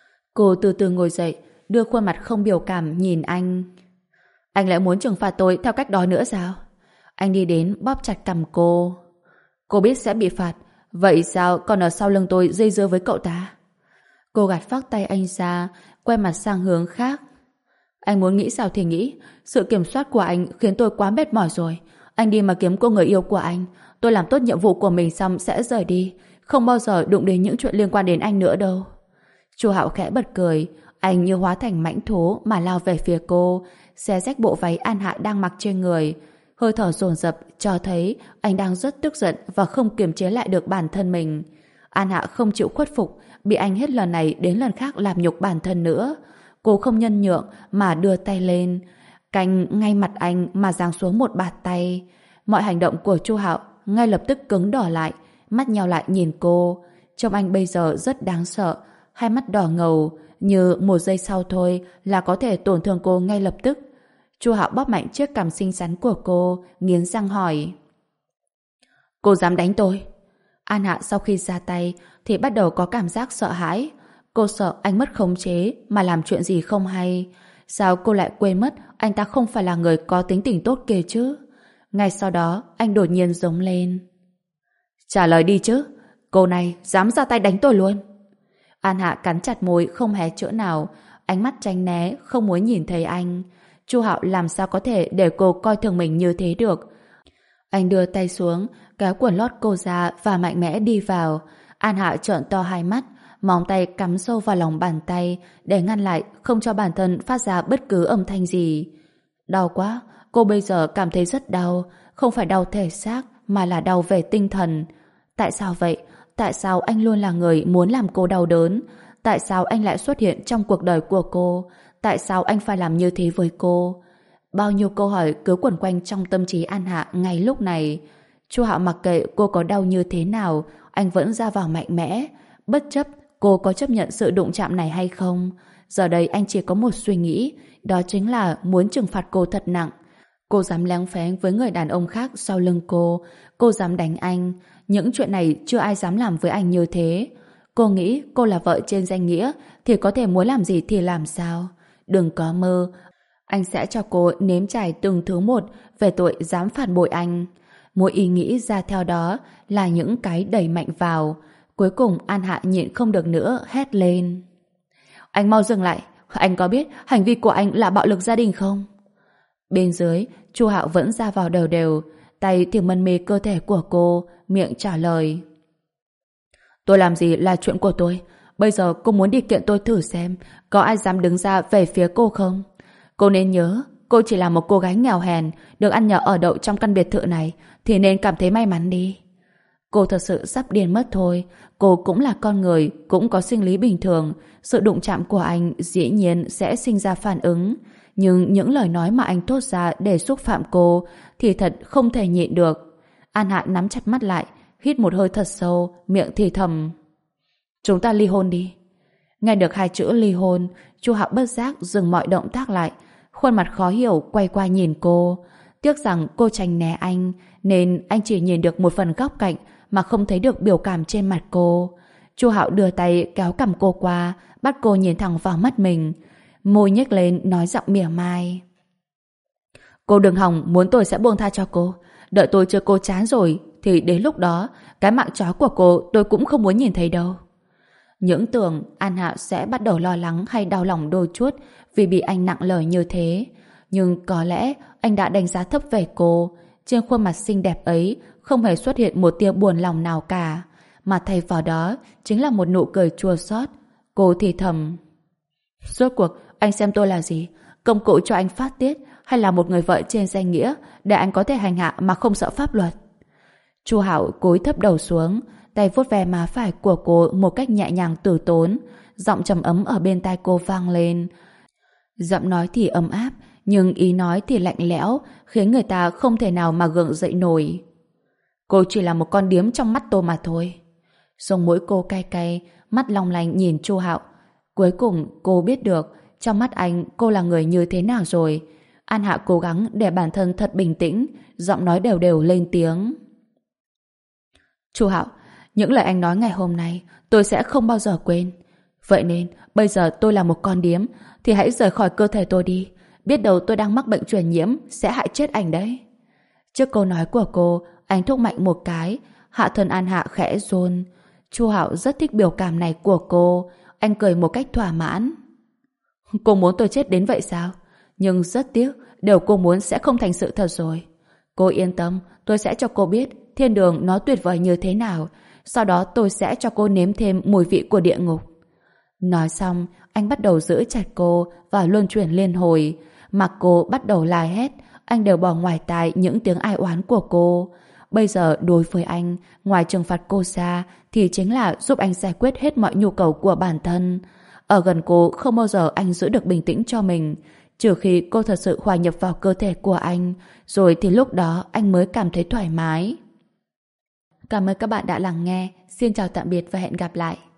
[SPEAKER 1] Cô từ từ ngồi dậy, đưa khuôn mặt không biểu cảm nhìn anh. Anh lại muốn trừng phạt tôi theo cách đó nữa sao? Anh đi đến bóp chặt cằm cô. Cô biết sẽ bị phạt, vậy sao còn ở sau lưng tôi dây dưa với cậu ta? Cô gạt phác tay anh ra, quay mặt sang hướng khác. Anh muốn nghĩ sao thì nghĩ, sự kiểm soát của anh khiến tôi quá mệt mỏi rồi. Anh đi mà kiếm cô người yêu của anh, tôi làm tốt nhiệm vụ của mình xong sẽ rời đi, không bao giờ đụng đến những chuyện liên quan đến anh nữa đâu. Chu Hạo khẽ bật cười, anh như hóa thành mãnh thú mà lao về phía cô, xé rách bộ váy An Hạ đang mặc trên người. Hơi thở dồn dập cho thấy anh đang rất tức giận và không kiềm chế lại được bản thân mình. An Hạ không chịu khuất phục, bị anh hết lần này đến lần khác làm nhục bản thân nữa. Cô không nhân nhượng mà đưa tay lên, canh ngay mặt anh mà giáng xuống một bạt tay. Mọi hành động của Chu Hạo ngay lập tức cứng đỏ lại, mắt nheo lại nhìn cô. Trông anh bây giờ rất đáng sợ, hai mắt đỏ ngầu, như một giây sau thôi là có thể tổn thương cô ngay lập tức. Chu Hạo bóp mạnh chiếc cằm xinh xắn của cô, nghiến răng hỏi. Cô dám đánh tôi? An Hạ sau khi ra tay thì bắt đầu có cảm giác sợ hãi. Cô sợ anh mất khống chế mà làm chuyện gì không hay. Sao cô lại quên mất anh ta không phải là người có tính tình tốt kia chứ? Ngay sau đó anh đột nhiên giống lên. Trả lời đi chứ, cô này dám ra tay đánh tôi luôn. An Hạ cắn chặt môi không hé chữ nào, ánh mắt tránh né không muốn nhìn thấy anh. Chu Hạo làm sao có thể để cô coi thường mình như thế được. Anh đưa tay xuống, kéo quần lót cô ra và mạnh mẽ đi vào. An Hạ trợn to hai mắt, móng tay cắm sâu vào lòng bàn tay để ngăn lại không cho bản thân phát ra bất cứ âm thanh gì. Đau quá, cô bây giờ cảm thấy rất đau, không phải đau thể xác mà là đau về tinh thần. Tại sao vậy? Tại sao anh luôn là người muốn làm cô đau đớn? Tại sao anh lại xuất hiện trong cuộc đời của cô? Tại sao anh phải làm như thế với cô? Bao nhiêu câu hỏi cứ quẩn quanh trong tâm trí An Hạ ngay lúc này. Chu Hạo mặc kệ cô có đau như thế nào, anh vẫn ra vào mạnh mẽ, bất chấp cô có chấp nhận sự đụng chạm này hay không. Giờ đây anh chỉ có một suy nghĩ, đó chính là muốn trừng phạt cô thật nặng. Cô dám léng phéng với người đàn ông khác sau lưng cô dám đánh anh. Những chuyện này chưa ai dám làm với anh như thế. Cô nghĩ cô là vợ trên danh nghĩa thì có thể muốn làm gì thì làm sao. Đừng có mơ, anh sẽ cho cô nếm trải từng thứ một về tội dám phản bội anh. Mỗi ý nghĩ ra theo đó là những cái đẩy mạnh vào. Cuối cùng An Hạ nhịn không được nữa, hét lên. Anh mau dừng lại, anh có biết hành vi của anh là bạo lực gia đình không? Bên dưới, Chu Hạo vẫn ra vào đều đều, tay thì mân mê cơ thể của cô, miệng trả lời. Tôi làm gì là chuyện của tôi. Bây giờ cô muốn đi kiện tôi thử xem có ai dám đứng ra về phía cô không? Cô nên nhớ, cô chỉ là một cô gái nghèo hèn, được ăn nhờ ở đậu trong căn biệt thự này, thì nên cảm thấy may mắn đi. Cô thật sự sắp điên mất thôi. Cô cũng là con người, cũng có sinh lý bình thường. Sự đụng chạm của anh dĩ nhiên sẽ sinh ra phản ứng. Nhưng những lời nói mà anh thốt ra để xúc phạm cô thì thật không thể nhịn được. An Hạ nắm chặt mắt lại, hít một hơi thật sâu, miệng thì thầm. Chúng ta ly hôn đi. Nghe được hai chữ ly hôn, Chu Hạo bất giác dừng mọi động tác lại, khuôn mặt khó hiểu quay qua nhìn cô. Tiếc rằng cô tránh né anh, nên anh chỉ nhìn được một phần góc cạnh mà không thấy được biểu cảm trên mặt cô. Chu Hạo đưa tay kéo cằm cô qua, bắt cô nhìn thẳng vào mắt mình. Môi nhếch lên nói giọng mỉa mai. Cô đừng hòng muốn tôi sẽ buông tha cho cô. Đợi tôi chưa cô chán rồi thì đến lúc đó cái mạng chó của cô tôi cũng không muốn nhìn thấy đâu. Những tưởng An Hạ sẽ bắt đầu lo lắng hay đau lòng đôi chút vì bị anh nặng lời như thế. Nhưng có lẽ anh đã đánh giá thấp về cô. Trên khuôn mặt xinh đẹp ấy không hề xuất hiện một tia buồn lòng nào cả, mà thay vào đó chính là một nụ cười chua xót. Cô thì thầm: rốt cuộc anh xem tôi là gì? Công cụ cho anh phát tiết hay là một người vợ trên danh nghĩa để anh có thể hành hạ mà không sợ pháp luật? Chu Hạo cúi thấp đầu xuống, tay vuốt ve má phải của cô một cách nhẹ nhàng từ tốn, giọng trầm ấm ở bên tai cô vang lên. Giọng nói thì ấm áp, nhưng ý nói thì lạnh lẽo, khiến người ta không thể nào mà gượng dậy nổi. Cô chỉ là một con điếm trong mắt tôi mà thôi. Sống mũi cô cay cay, mắt long lanh nhìn Chu Hạo. Cuối cùng cô biết được trong mắt anh cô là người như thế nào rồi. An Hạ cố gắng để bản thân thật bình tĩnh, giọng nói đều đều lên tiếng. Chu Hạo, những lời anh nói ngày hôm nay tôi sẽ không bao giờ quên. Vậy nên bây giờ tôi là một con điếm thì hãy rời khỏi cơ thể tôi đi. Biết đâu tôi đang mắc bệnh truyền nhiễm sẽ hại chết anh đấy. Trước câu nói của cô, anh thúc mạnh một cái, hạ thân An Hạ khẽ run. Chu Hạo rất thích biểu cảm này của cô. Anh cười một cách thỏa mãn. Cô muốn tôi chết đến vậy sao? Nhưng rất tiếc, điều cô muốn sẽ không thành sự thật rồi. Cô yên tâm, tôi sẽ cho cô biết thiên đường nó tuyệt vời như thế nào. Sau đó tôi sẽ cho cô nếm thêm mùi vị của địa ngục. Nói xong, anh bắt đầu giữ chặt cô và luân chuyển liên hồi. Mặc cô bắt đầu la hét, anh đều bỏ ngoài tai những tiếng ai oán của cô. Bây giờ đối với anh, ngoài trừng phạt cô ra thì chính là giúp anh giải quyết hết mọi nhu cầu của bản thân. Ở gần cô không bao giờ anh giữ được bình tĩnh cho mình. Trừ khi cô thật sự hòa nhập vào cơ thể của anh, rồi thì lúc đó anh mới cảm thấy thoải mái. Cảm ơn các bạn đã lắng nghe. Xin chào tạm biệt và hẹn gặp lại.